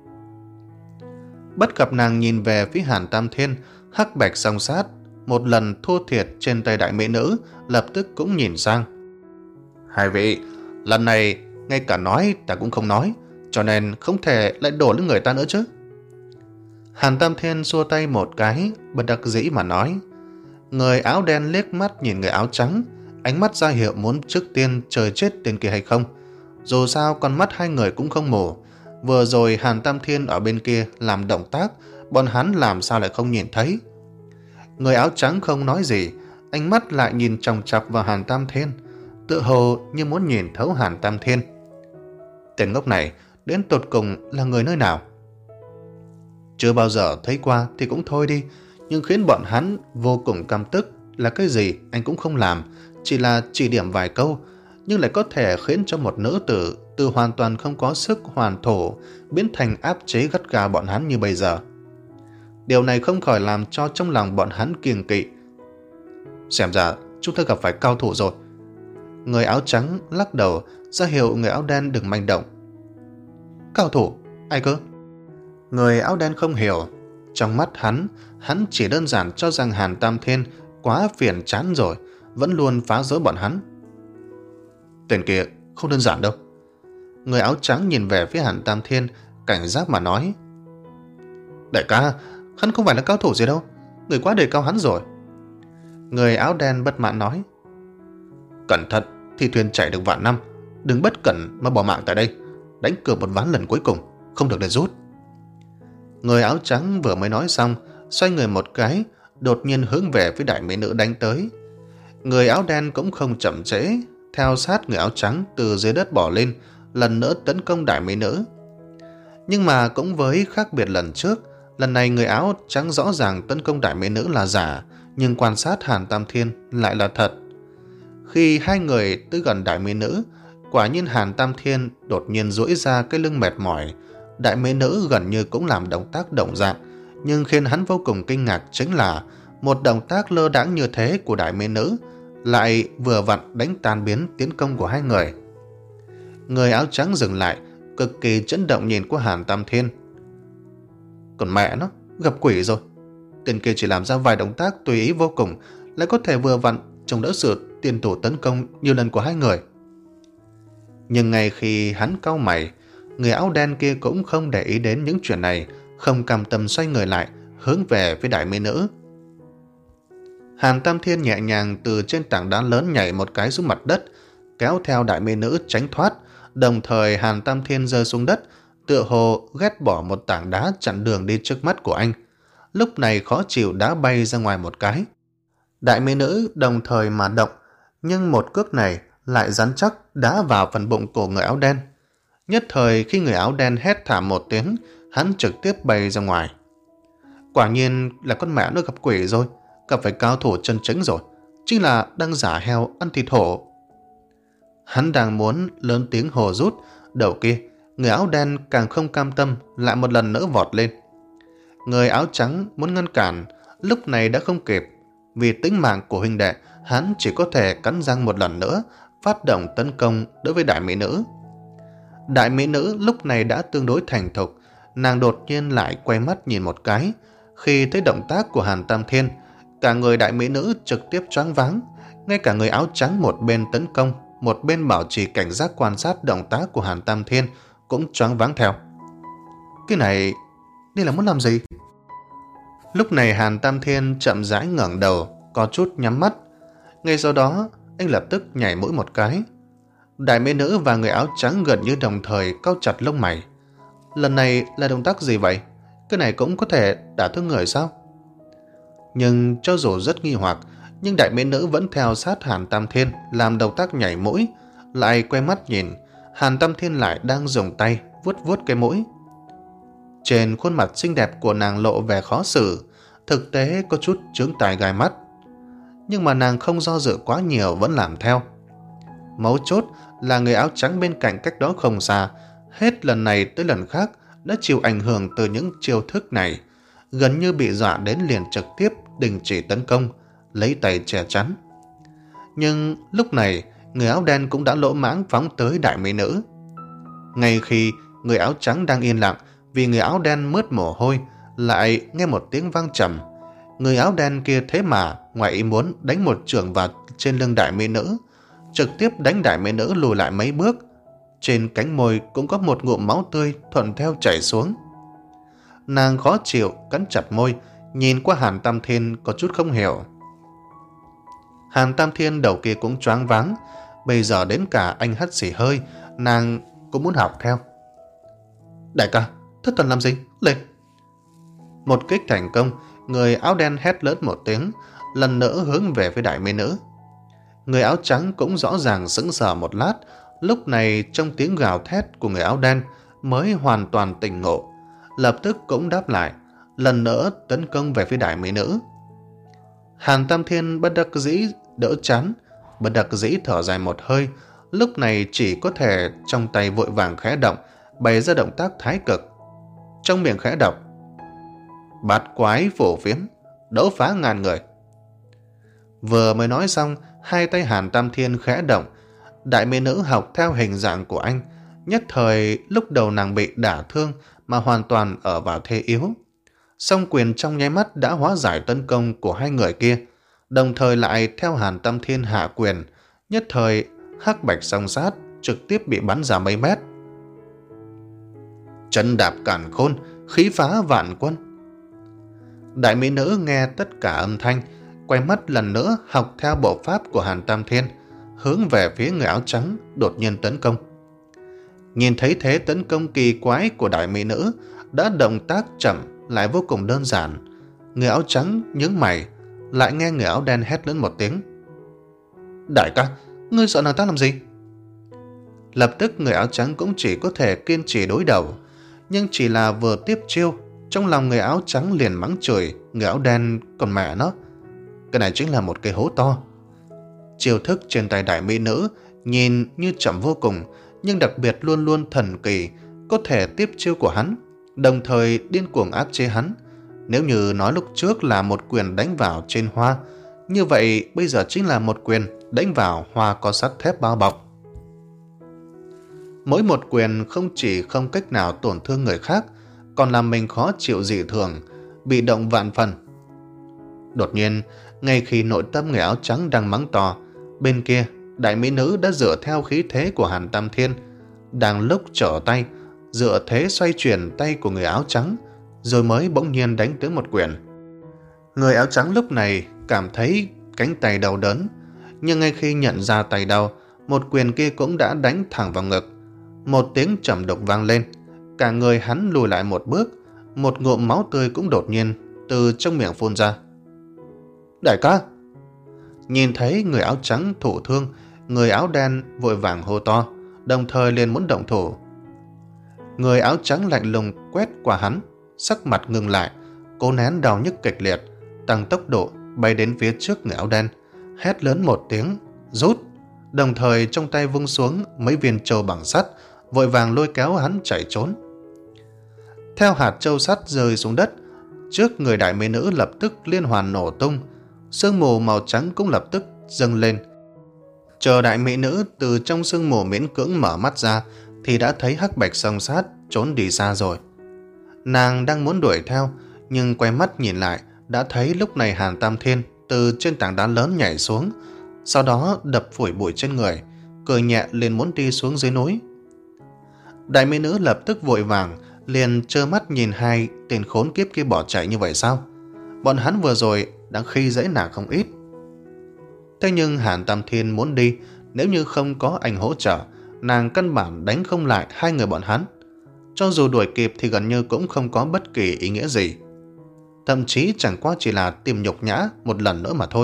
Bất gặp nàng nhìn về phía Hàn Tam Thiên, Hắc Bạch song sát, một lần thua thiệt trên tay đại mỹ nữ, lập tức cũng nhìn sang. Hai vị, lần này ngay cả nói ta cũng không nói, cho nên không thể lại đổ lên người ta nữa chứ. Hàn Tam Thiên xua tay một cái, bất đắc dĩ mà nói. Người áo đen liếc mắt nhìn người áo trắng, ánh mắt ra hiệu muốn trước tiên trời chết tên kia hay không. Dù sao con mắt hai người cũng không mù. Vừa rồi Hàn Tam Thiên ở bên kia làm động tác, bọn hắn làm sao lại không nhìn thấy. Người áo trắng không nói gì, ánh mắt lại nhìn chòng chọc vào Hàn Tam Thiên, tự hồ như muốn nhìn thấu Hàn Tam Thiên. Tên ngốc này đến tột cùng là người nơi nào? Chưa bao giờ thấy qua thì cũng thôi đi, nhưng khiến bọn hắn vô cùng căm tức là cái gì anh cũng không làm, chỉ là chỉ điểm vài câu, nhưng lại có thể khiến cho một nữ tử từ hoàn toàn không có sức hoàn thổ biến thành áp chế gắt gao bọn hắn như bây giờ. Điều này không khỏi làm cho trong lòng bọn hắn kiêng kỵ. Xem ra chúng ta gặp phải cao thủ rồi. Người áo trắng lắc đầu ra hiệu người áo đen đừng manh động. Cao thủ? Ai cơ? Người áo đen không hiểu. Trong mắt hắn, hắn chỉ đơn giản cho rằng Hàn Tam Thiên quá phiền chán rồi, vẫn luôn phá rối bọn hắn. Tên kia không đơn giản đâu. Người áo trắng nhìn về phía Hàn Tam Thiên, cảnh giác mà nói. Đại ca, hắn không phải là cao thủ gì đâu, người quá đề cao hắn rồi. Người áo đen bất mãn nói. Cẩn thận thì thuyền chảy được vạn năm, đừng bất cẩn mà bỏ mạng tại đây. Đánh cược một ván lần cuối cùng, không được để rút. Người áo trắng vừa mới nói xong, xoay người một cái, đột nhiên hướng về phía đại mỹ nữ đánh tới. Người áo đen cũng không chậm trễ, theo sát người áo trắng từ dưới đất bỏ lên, lần nữa tấn công đại mỹ nữ. Nhưng mà cũng với khác biệt lần trước, lần này người áo trắng rõ ràng tấn công đại mỹ nữ là giả, nhưng quan sát Hàn Tam Thiên lại là thật. Khi hai người tới gần đại mỹ nữ, quả nhiên Hàn Tam Thiên đột nhiên duỗi ra cái lưng mệt mỏi. Đại mỹ nữ gần như cũng làm động tác động dạng, nhưng khiến hắn vô cùng kinh ngạc chính là một động tác lơ đãng như thế của đại mỹ nữ lại vừa vặn đánh tan biến tiến công của hai người. Người áo trắng dừng lại, cực kỳ chấn động nhìn qua Hàn Tam Thiên. Còn mẹ nó, gặp quỷ rồi. Tên kia chỉ làm ra vài động tác tùy ý vô cùng, lại có thể vừa vặn chống đỡ sự tiền thủ tấn công nhiều lần của hai người. Nhưng ngay khi hắn cau mày, người áo đen kia cũng không để ý đến những chuyện này, không cam tâm xoay người lại, hướng về với đại mỹ nữ. Hàn Tam Thiên nhẹ nhàng từ trên tảng đá lớn nhảy một cái xuống mặt đất, kéo theo đại mỹ nữ tránh thoát, đồng thời Hàn Tam Thiên rơi xuống đất, tựa hồ ghét bỏ một tảng đá chặn đường đi trước mắt của anh. Lúc này khó chịu đá bay ra ngoài một cái. Đại mỹ nữ đồng thời mà động, nhưng một cước này lại rắn chắc đá vào phần bụng của người áo đen. Nhất thời khi người áo đen hét thảm một tiếng, hắn trực tiếp bay ra ngoài. Quả nhiên là con mẹ nó gặp quỷ rồi, gặp phải cao thủ chân chính rồi, chính là đang giả heo ăn thịt hổ. Hắn đang muốn lớn tiếng hồ rút, đầu kia người áo đen càng không cam tâm, lại một lần nữa vọt lên. Người áo trắng muốn ngăn cản, lúc này đã không kịp. Vì tính mạng của huynh đệ, hắn chỉ có thể cắn răng một lần nữa, phát động tấn công đối với đại mỹ nữ. Đại mỹ nữ lúc này đã tương đối thành thục, nàng đột nhiên lại quay mắt nhìn một cái. Khi thấy động tác của Hàn Tam Thiên, cả người đại mỹ nữ trực tiếp choáng váng, ngay cả người áo trắng một bên tấn công, một bên bảo trì cảnh giác quan sát động tác của Hàn Tam Thiên cũng choáng váng theo. Cái này, đây là muốn làm gì? Lúc này Hàn Tam Thiên chậm rãi ngẩng đầu, có chút nhắm mắt. Ngay sau đó, anh lập tức nhảy mũi một cái. Đại mỹ nữ và người áo trắng gần như đồng thời cau chặt lông mày. Lần này là động tác gì vậy? Cái này cũng có thể đả thương người sao? Nhưng cho dù rất nghi hoặc, nhưng đại mỹ nữ vẫn theo sát Hàn Tam Thiên làm động tác nhảy mũi, lại quay mắt nhìn. Hàn Tam Thiên lại đang dùng tay vuốt vuốt cái mũi. Trên khuôn mặt xinh đẹp của nàng lộ vẻ khó xử, thực tế có chút chướng tai gai mắt. Nhưng mà nàng không do dự quá nhiều, vẫn làm theo. Mấu chốt là người áo trắng bên cạnh cách đó không xa, hết lần này tới lần khác đã chịu ảnh hưởng từ những chiêu thức này, gần như bị dọa đến liền trực tiếp đình chỉ tấn công, lấy tay che chắn. Nhưng lúc này người áo đen cũng đã lỗ mãng phóng tới đại mỹ nữ. Ngay khi người áo trắng đang yên lặng vì người áo đen mướt mồ hôi, lại nghe một tiếng vang trầm. Người áo đen kia thế mà ngoài ý muốn đánh một chưởng vào trên lưng đại mỹ nữ, trực tiếp đánh đại mỹ nữ lùi lại mấy bước. Trên cánh môi cũng có một ngụm máu tươi thuận theo chảy xuống. Nàng khó chịu cắn chặt môi, nhìn qua Hàn Tam Thiên có chút không hiểu. Hàn Tam Thiên đầu kia cũng choáng váng, bây giờ đến cả anh hắt xì hơi nàng cũng muốn học theo. Đại ca, thất thần làm gì? Lên! Một kích thành công, người áo đen hét lớn một tiếng, lần nữa hướng về phía đại mỹ nữ. Người áo trắng cũng rõ ràng sững sờ một lát, lúc này trong tiếng gào thét của người áo đen mới hoàn toàn tỉnh ngộ, lập tức cũng đáp lại, lần nữa tấn công về phía đại mỹ nữ. Hàn Tam Thiên bất đắc dĩ đỡ chán, bất đắc dĩ thở dài một hơi, lúc này chỉ có thể trong tay vội vàng khẽ động, bày ra động tác thái cực. Trong miệng khẽ đọc: Bát quái phổ phiếm, đấu phá ngàn người. Vừa mới nói xong, hai tay Hàn Tam Thiên khẽ động, đại mỹ nữ học theo hình dạng của anh. Nhất thời lúc đầu nàng bị đả thương mà hoàn toàn ở vào thế yếu. Song quyền trong nháy mắt đã hóa giải tấn công của hai người kia, đồng thời lại theo Hàn Tam Thiên hạ quyền. Nhất thời hắc bạch song sát trực tiếp bị bắn ra mấy mét. Chân đạp càn khôn, khí phá vạn quân. Đại mỹ nữ nghe tất cả âm thanh, quay mắt lần nữa học theo bộ pháp của Hàn Tam Thiên, hướng về phía người áo trắng đột nhiên tấn công. Nhìn thấy thế tấn công kỳ quái của đại mỹ nữ, đã động tác chậm lại vô cùng đơn giản, người áo trắng nhướng mày, lại nghe người áo đen hét lớn một tiếng: Đại ca, ngươi sợ nàng ta làm gì? Lập tức người áo trắng cũng chỉ có thể kiên trì đối đầu, nhưng chỉ là vừa tiếp chiêu, trong lòng người áo trắng liền mắng chửi người áo đen còn mẹ nó, cái này chính là một cái hố to. Chiêu thức trên tay đại mỹ nữ nhìn như chậm vô cùng, nhưng đặc biệt luôn luôn thần kỳ, có thể tiếp chiêu của hắn, đồng thời điên cuồng áp chế hắn. Nếu như nói lúc trước là một quyền đánh vào trên hoa, như vậy bây giờ chính là một quyền đánh vào hoa có sắt thép bao bọc. Mỗi một quyền không chỉ không cách nào tổn thương người khác, còn làm mình khó chịu dị thường, bị động vạn phần. Đột nhiên, ngay khi nội tâm người áo trắng đang mắng to, bên kia đại mỹ nữ đã dựa theo khí thế của Hàn Tam Thiên, đang lúc trở tay, dựa thế xoay chuyển tay của người áo trắng, rồi mới bỗng nhiên đánh tới một quyền. Người áo trắng lúc này cảm thấy cánh tay đau đớn, nhưng ngay khi nhận ra tay đau, một quyền kia cũng đã đánh thẳng vào ngực. Một tiếng trầm đục vang lên, cả người hắn lùi lại một bước, một ngụm máu tươi cũng đột nhiên từ trong miệng phun ra. Đại ca! Nhìn thấy người áo trắng thụ thương, người áo đen vội vàng hô to, đồng thời liền muốn động thủ. Người áo trắng lạnh lùng quét qua hắn, sắc mặt ngừng lại, cố nén đau nhức kịch liệt, tăng tốc độ bay đến phía trước người áo đen, hét lớn một tiếng, rút, đồng thời trong tay vung xuống mấy viên châu bằng sắt, vội vàng lôi kéo hắn chạy trốn. Theo hạt châu sắt rơi xuống đất, trước người đại mỹ nữ lập tức liên hoàn nổ tung, sương mù màu trắng cũng lập tức dâng lên. Chờ đại mỹ nữ từ trong sương mù miễn cưỡng mở mắt ra, thì đã thấy hắc bạch song sát trốn đi xa rồi. Nàng đang muốn đuổi theo, nhưng quay mắt nhìn lại, đã thấy lúc này Hàn Tam Thiên từ trên tảng đá lớn nhảy xuống, sau đó đập phủi bụi trên người, cười nhẹ liền muốn đi xuống dưới núi. Đại mỹ nữ lập tức vội vàng, liền trơ mắt nhìn hai tên khốn kiếp kia bỏ chạy như vậy sao? Bọn hắn vừa rồi đã khi dễ nàng không ít. Thế nhưng Hàn Tam Thiên muốn đi, nếu như không có anh hỗ trợ, nàng căn bản đánh không lại hai người bọn hắn. Cho dù đuổi kịp thì gần như cũng không có bất kỳ ý nghĩa gì. Thậm chí chẳng qua chỉ là tìm nhục nhã một lần nữa mà thôi.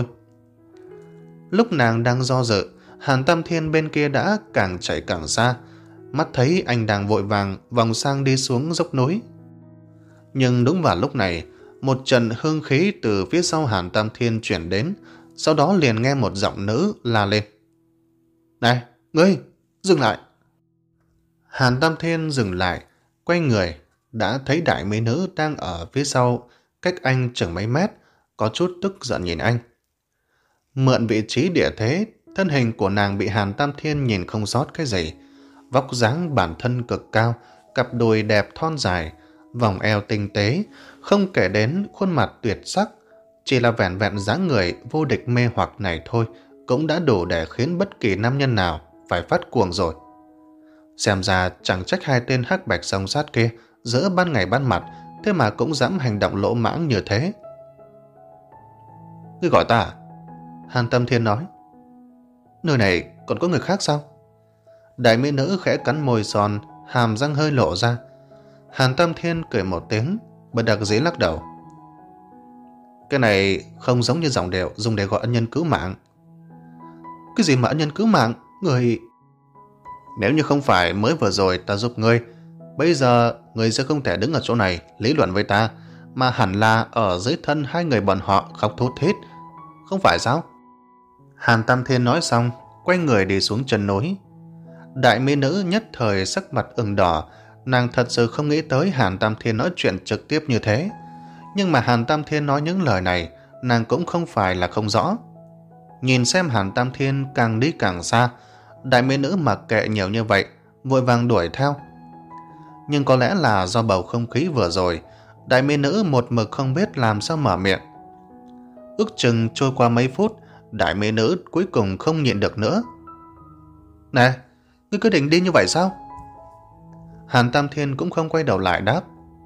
Lúc nàng đang do dự, Hàn Tam Thiên bên kia đã càng chạy càng xa, mắt thấy anh đang vội vàng vòng sang đi xuống dốc núi. Nhưng đúng vào lúc này, một trận hương khí từ phía sau Hàn Tam Thiên chuyển đến, sau đó liền nghe một giọng nữ la lên. Này, ngươi, dừng lại! Hàn Tam Thiên dừng lại, quay người, đã thấy đại mỹ nữ đang ở phía sau, cách anh chừng mấy mét, có chút tức giận nhìn anh. Mượn vị trí địa thế, Thân hình của nàng bị Hàn Tam Thiên nhìn không sót cái gì. Vóc dáng bản thân cực cao, cặp đùi đẹp thon dài, vòng eo tinh tế, không kể đến khuôn mặt tuyệt sắc. Chỉ là vẹn vẹn dáng người vô địch mê hoặc này thôi cũng đã đủ để khiến bất kỳ nam nhân nào phải phát cuồng rồi. Xem ra chẳng trách hai tên hắc bạch song sát kia giữa ban ngày ban mặt thế mà cũng dám hành động lỗ mãng như thế. Ngươi gọi ta à? Hàn Tam Thiên nói. Nơi này còn có người khác sao? Đại mỹ nữ khẽ cắn môi son, hàm răng hơi lộ ra. Hàn Tam Thiên cười một tiếng, bất đắc dĩ lắc đầu. Cái này không giống như giọng điệu dùng để gọi ân nhân cứu mạng. Cái gì mà ân nhân cứu mạng? Người... Nếu như không phải mới vừa rồi ta giúp ngươi, bây giờ ngươi sẽ không thể đứng ở chỗ này lý luận với ta, mà hẳn là ở dưới thân hai người bọn họ khóc thút thít. Không phải sao? Hàn Tam Thiên nói xong, quay người đi xuống chân núi. Đại mỹ nữ nhất thời sắc mặt ửng đỏ, nàng thật sự không nghĩ tới Hàn Tam Thiên nói chuyện trực tiếp như thế. Nhưng mà Hàn Tam Thiên nói những lời này, nàng cũng không phải là không rõ. Nhìn xem Hàn Tam Thiên càng đi càng xa, đại mỹ nữ mặc kệ nhiều như vậy, vội vàng đuổi theo. Nhưng có lẽ là do bầu không khí vừa rồi, đại mỹ nữ một mực không biết làm sao mở miệng. Ước chừng trôi qua mấy phút, đại mỹ nữ cuối cùng không nhịn được nữa. Nè, ngươi cứ định đi như vậy sao? Hàn Tam Thiên cũng không quay đầu lại đáp.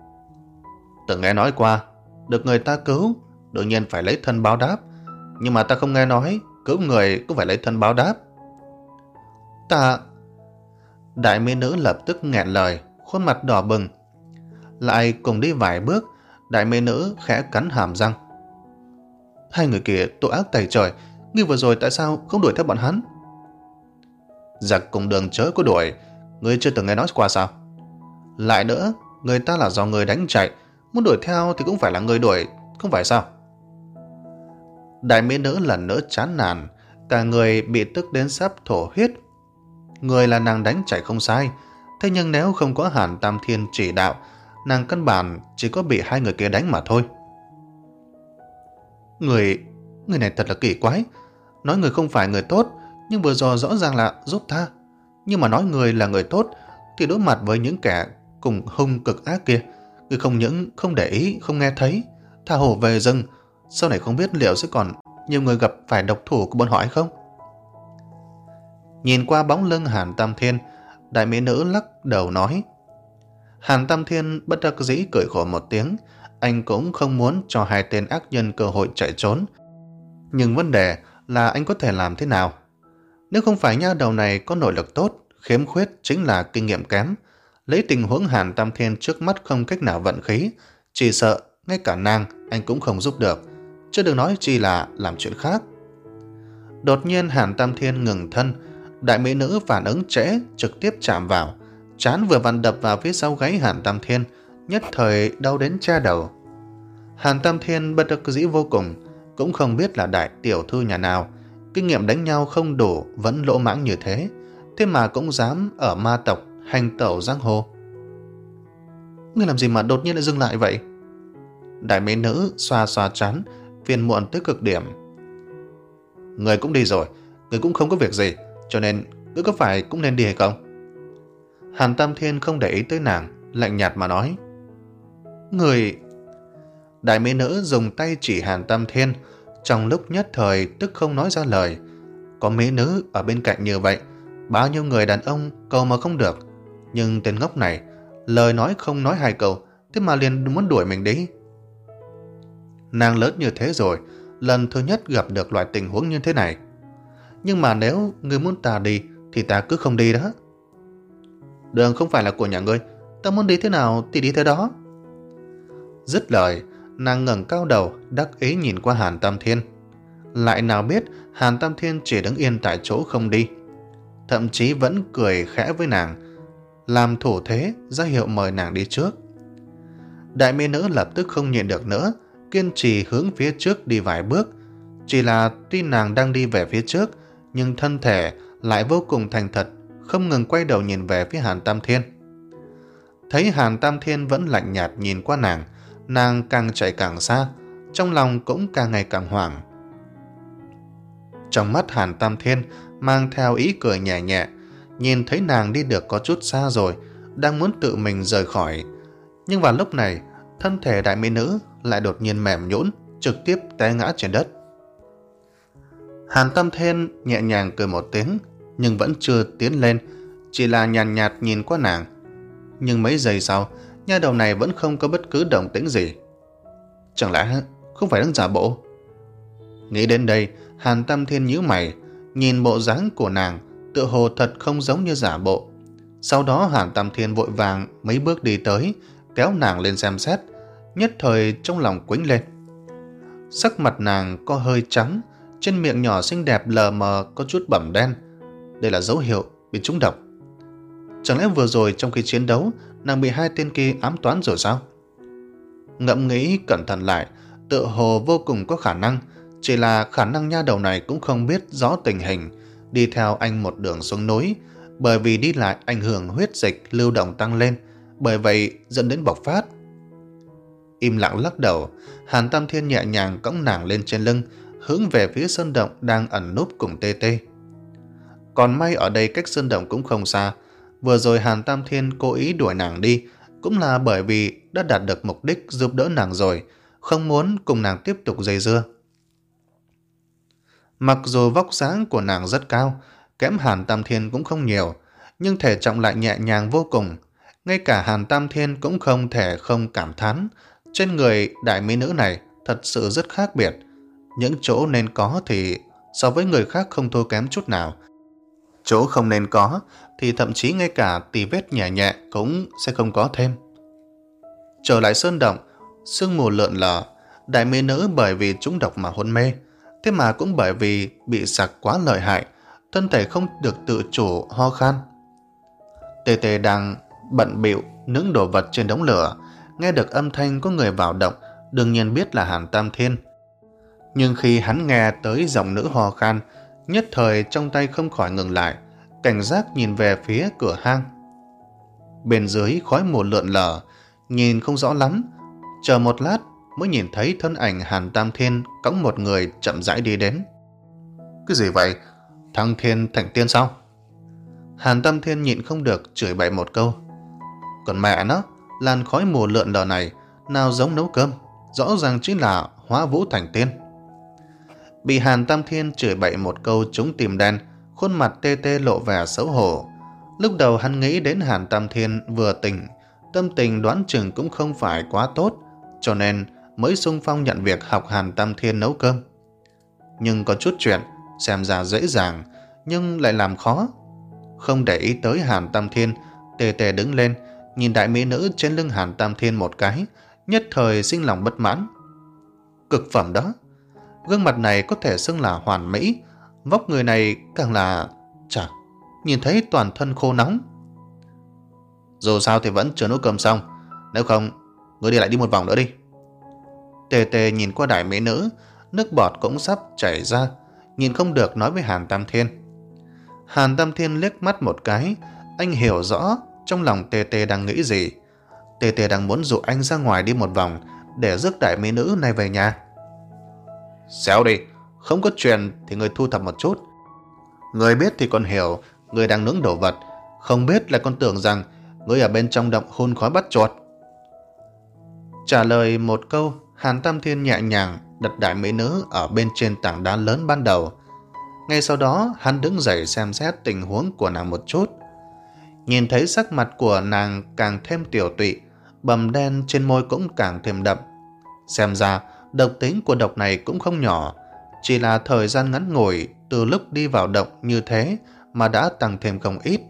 Từng nghe nói qua, được người ta cứu, đương nhiên phải lấy thân báo đáp. Nhưng mà ta không nghe nói, cứu người cũng phải lấy thân báo đáp. Ta... Đại mỹ nữ lập tức nghẹn lời, khuôn mặt đỏ bừng. Lại cùng đi vài bước, đại mỹ nữ khẽ cắn hàm răng. Hai người kia tội ác tày trời, ngươi vừa rồi tại sao không đuổi theo bọn hắn? Giặc cùng đường chớ có đuổi, ngươi chưa từng nghe nói qua sao? Lại nữa, người ta là do người đánh chạy, muốn đuổi theo thì cũng phải là người đuổi, không phải sao? Đại mỹ nữ lần nữa chán nản, cả người bị tức đến sắp thổ huyết. Người là nàng đánh chạy không sai, thế nhưng nếu không có Hàn Tam Thiên chỉ đạo, nàng căn bản chỉ có bị hai người kia đánh mà thôi. Người... người này thật là kỳ quái. Nói người không phải người tốt, nhưng vừa rồi rõ ràng là giúp ta. Nhưng mà nói người là người tốt, thì đối mặt với những kẻ cùng hung cực ác kia, người không những không để ý, không nghe thấy, tha hồ về rừng. Sau này không biết liệu sẽ còn nhiều người gặp phải độc thủ của bọn họ hay không? Nhìn qua bóng lưng Hàn Tam Thiên, đại mỹ nữ lắc đầu nói. Hàn Tam Thiên bất đắc dĩ cười khổ một tiếng. Anh cũng không muốn cho hai tên ác nhân cơ hội chạy trốn. Nhưng vấn đề là anh có thể làm thế nào? Nếu không phải nha đầu này có nội lực tốt, khiếm khuyết chính là kinh nghiệm kém. Lấy tình huống Hàn Tam Thiên trước mắt không cách nào vận khí, chỉ sợ ngay cả nàng anh cũng không giúp được, chứ đừng nói chi là làm chuyện khác. Đột nhiên Hàn Tam Thiên ngừng thân, đại mỹ nữ phản ứng trễ trực tiếp chạm vào, trán vừa vặn đập vào phía sau gáy Hàn Tam Thiên, nhất thời đau đến che đầu. Hàn Tam Thiên bất đắc dĩ vô cùng, cũng không biết là đại tiểu thư nhà nào, kinh nghiệm đánh nhau không đủ vẫn lỗ mãng như thế, thế mà cũng dám ở ma tộc hành tẩu giang hồ. Ngươi làm gì mà đột nhiên lại dừng lại vậy? Đại mỹ nữ xoa xoa trán, phiền muộn tới cực điểm. Người cũng đi rồi, người cũng không có việc gì, cho nên ngươi có phải cũng nên đi hay không? Hàn Tam Thiên không để ý tới nàng, lạnh nhạt mà nói. Người... Đại mỹ nữ dùng tay chỉ Hàn Tam Thiên, trong lúc nhất thời tức không nói ra lời. Có mỹ nữ ở bên cạnh như vậy, bao nhiêu người đàn ông cầu mà không được. Nhưng tên ngốc này, lời nói không nói hai câu, thế mà liền muốn đuổi mình đi. Nàng lớn như thế rồi, lần thứ nhất gặp được loại tình huống như thế này. Nhưng mà nếu ngươi muốn ta đi, thì ta cứ không đi đó. Đường không phải là của nhà ngươi, ta muốn đi thế nào thì đi thế đó. Dứt lời, nàng ngẩng cao đầu, đắc ý nhìn qua Hàn Tam Thiên. Lại nào biết Hàn Tam Thiên chỉ đứng yên tại chỗ không đi, thậm chí vẫn cười khẽ với nàng, làm thủ thế ra hiệu mời nàng đi trước. Đại mỹ nữ lập tức không nhịn được nữa, kiên trì hướng phía trước đi vài bước. Chỉ là tuy nàng đang đi về phía trước, nhưng thân thể lại vô cùng thành thật, không ngừng quay đầu nhìn về phía Hàn Tam Thiên. Thấy Hàn Tam Thiên vẫn lạnh nhạt nhìn qua nàng, nàng càng chạy càng xa, trong lòng cũng càng ngày càng hoảng. Trong mắt Hàn Tam Thiên mang theo ý cười nhẹ nhẹ, nhìn thấy nàng đi được có chút xa rồi, đang muốn tự mình rời khỏi. Nhưng vào lúc này, thân thể đại mỹ nữ lại đột nhiên mềm nhũn, trực tiếp té ngã trên đất. Hàn Tam Thiên nhẹ nhàng cười một tiếng, nhưng vẫn chưa tiến lên, chỉ là nhàn nhạt, nhạt nhìn qua nàng. Nhưng mấy giây sau, nha đầu này vẫn không có bất cứ động tĩnh gì. Chẳng lẽ không phải đang giả bộ? Nghĩ đến đây, Hàn Tam Thiên nhíu mày, nhìn bộ dáng của nàng, tựa hồ thật không giống như giả bộ. Sau đó Hàn Tam Thiên vội vàng mấy bước đi tới, kéo nàng lên xem xét, nhất thời trong lòng quĩnh lên. Sắc mặt nàng có hơi trắng, trên miệng nhỏ xinh đẹp lờ mờ có chút bầm đen. Đây là dấu hiệu bị trúng độc. Chẳng lẽ vừa rồi trong khi chiến đấu, nàng bị hai tên kia ám toán rồi sao? Ngẫm nghĩ cẩn thận lại, tựa hồ vô cùng có khả năng, chỉ là khả năng nha đầu này cũng không biết rõ tình hình, đi theo anh một đường xuống núi, bởi vì đi lại ảnh hưởng huyết dịch lưu động tăng lên, bởi vậy dẫn đến bộc phát. Im lặng lắc đầu, Hàn Tam Thiên nhẹ nhàng cõng nàng lên trên lưng, hướng về phía sơn động đang ẩn núp cùng Tê Tê. Còn may ở đây cách sơn động cũng không xa, vừa rồi Hàn Tam Thiên cố ý đuổi nàng đi, cũng là bởi vì đã đạt được mục đích giúp đỡ nàng rồi, không muốn cùng nàng tiếp tục dây dưa. Mặc dù vóc dáng của nàng rất cao, kém Hàn Tam Thiên cũng không nhiều, nhưng thể trọng lại nhẹ nhàng vô cùng. Ngay cả Hàn Tam Thiên cũng không thể không cảm thán, trên người đại mỹ nữ này thật sự rất khác biệt. Những chỗ nên có thì so với người khác không thua kém chút nào. Chỗ không nên có thì thậm chí ngay cả tì vết nhẹ nhẹ cũng sẽ không có thêm. Trở lại sơn động, sương mù lượn lờ, đại mỹ nữ bởi vì trúng độc mà hôn mê, thế mà cũng bởi vì bị sặc quá lợi hại, thân thể không được tự chủ ho khan. Tê Tê đang bận bịu nướng đồ vật trên đống lửa, nghe được âm thanh có người vào động, đương nhiên biết là Hàn Tam Thiên. Nhưng khi hắn nghe tới giọng nữ ho khan, nhất thời trong tay không khỏi ngừng lại, cảnh giác nhìn về phía cửa hang. Bên dưới khói mù lượn lờ, nhìn không rõ lắm, chờ một lát mới nhìn thấy thân ảnh Hàn Tam Thiên cõng một người chậm rãi đi đến. Cái gì vậy? Thăng thiên thành tiên sao? Hàn Tam Thiên nhịn không được chửi bậy một câu. Còn mẹ nó, làn khói mù lượn lờ này nào giống nấu cơm, rõ ràng chính là hóa vũ thành tiên. Bị Hàn Tam Thiên chửi bậy một câu trúng tim đen, khuôn mặt Tê Tê lộ vẻ xấu hổ. Lúc đầu hắn nghĩ đến Hàn Tam Thiên vừa tỉnh, tâm tình đoán chừng cũng không phải quá tốt, cho nên mới xung phong nhận việc học Hàn Tam Thiên nấu cơm. Nhưng có chút chuyện xem ra dễ dàng, nhưng lại làm khó. Không để ý tới Hàn Tam Thiên, Tê Tê đứng lên, nhìn đại mỹ nữ trên lưng Hàn Tam Thiên một cái, nhất thời sinh lòng bất mãn. Cực phẩm đó, gương mặt này có thể xưng là hoàn mỹ, vóc người này càng là... Chà, nhìn thấy toàn thân khô nóng. Dù sao thì vẫn chưa nấu cơm xong, nếu không, ngươi đi lại đi một vòng nữa đi. Tê Tê nhìn qua đại mỹ nữ, nước bọt cũng sắp chảy ra, nhìn không được nói với Hàn Tam Thiên. Hàn Tam Thiên liếc mắt một cái, anh hiểu rõ trong lòng Tê Tê đang nghĩ gì. Tê Tê đang muốn dụ anh ra ngoài đi một vòng để rước đại mỹ nữ này về nhà. Xéo đi, không có chuyện thì người thu thập một chút. Người biết thì còn hiểu, người đang nướng đồ vật, không biết lại còn tưởng rằng người ở bên trong động hun khói bắt chuột. Trả lời một câu, Hàn Tam Thiên nhẹ nhàng đặt đại mỹ nữ ở bên trên tảng đá lớn ban đầu. Ngay sau đó hắn đứng dậy xem xét tình huống của nàng một chút. Nhìn thấy sắc mặt của nàng càng thêm tiểu tụy, bầm đen trên môi cũng càng thêm đậm. Xem ra độc tính của độc này cũng không nhỏ, chỉ là thời gian ngắn ngủi từ lúc đi vào động như thế mà đã tăng thêm không ít.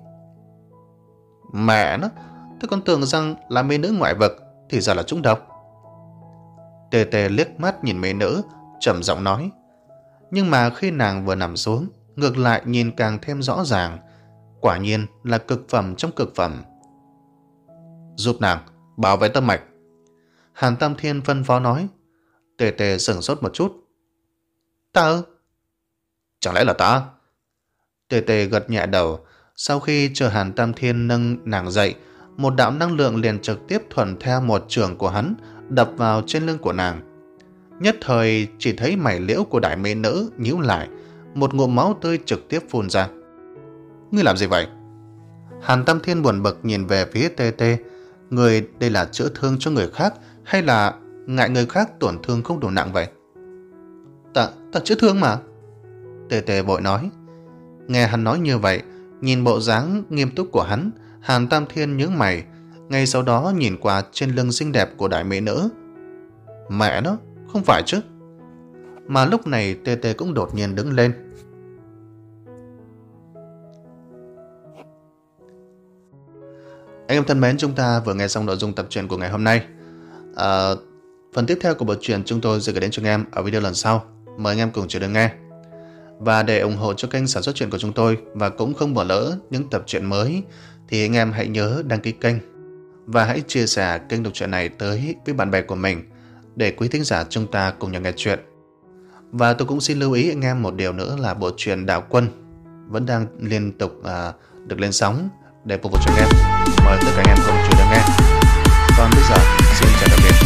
Mẹ nó, tôi còn tưởng rằng là mỹ nữ ngoại vực thì ra là trúng độc. Tê Tê liếc mắt nhìn mỹ nữ, trầm giọng nói. Nhưng mà khi nàng vừa nằm xuống, ngược lại nhìn càng thêm rõ ràng, quả nhiên là cực phẩm trong cực phẩm. Giúp nàng bảo vệ tâm mạch, Hàn Tam Thiên phân phó nói. Tê Tê sửng sốt một chút. Ta ư? Chẳng lẽ là ta? Tê Tê gật nhẹ đầu. Sau khi chờ Hàn Tam Thiên nâng nàng dậy, một đạo năng lượng liền trực tiếp thuần theo một chưởng của hắn đập vào trên lưng của nàng. Nhất thời chỉ thấy mày liễu của đại mỹ nữ nhíu lại, một ngụm máu tươi trực tiếp phun ra. Ngươi làm gì vậy? Hàn Tam Thiên buồn bực nhìn về phía Tê Tê. Người đây là chữa thương cho người khác hay là ngại người khác tổn thương không đủ nặng vậy? Ta, ta chữa thương mà. Tê Tê vội nói. Nghe hắn nói như vậy, nhìn bộ dáng nghiêm túc của hắn, Hàn Tam Thiên nhướng mày, ngay sau đó nhìn qua trên lưng xinh đẹp của đại mỹ nữ. Mẹ nó, không phải chứ. Mà lúc này Tê Tê cũng đột nhiên đứng lên. Anh em thân mến, chúng ta vừa nghe xong nội dung tập truyện của ngày hôm nay. À, phần tiếp theo của bộ truyện chúng tôi sẽ gửi đến cho anh em ở video lần sau. Mời anh em cùng chờ đợi nghe. Và để ủng hộ cho kênh sản xuất truyện của chúng tôi và cũng không bỏ lỡ những tập truyện mới, thì anh em hãy nhớ đăng ký kênh và hãy chia sẻ kênh đọc truyện này tới với bạn bè của mình để quý thính giả chúng ta cùng nhau nghe chuyện. Và tôi cũng xin lưu ý anh em một điều nữa là bộ truyện Đạo Quân vẫn đang liên tục à, được lên sóng để phục vụ cho anh em. Mời tất cả anh em cùng chú ý nghe. Còn bây giờ xin chào tạm biệt.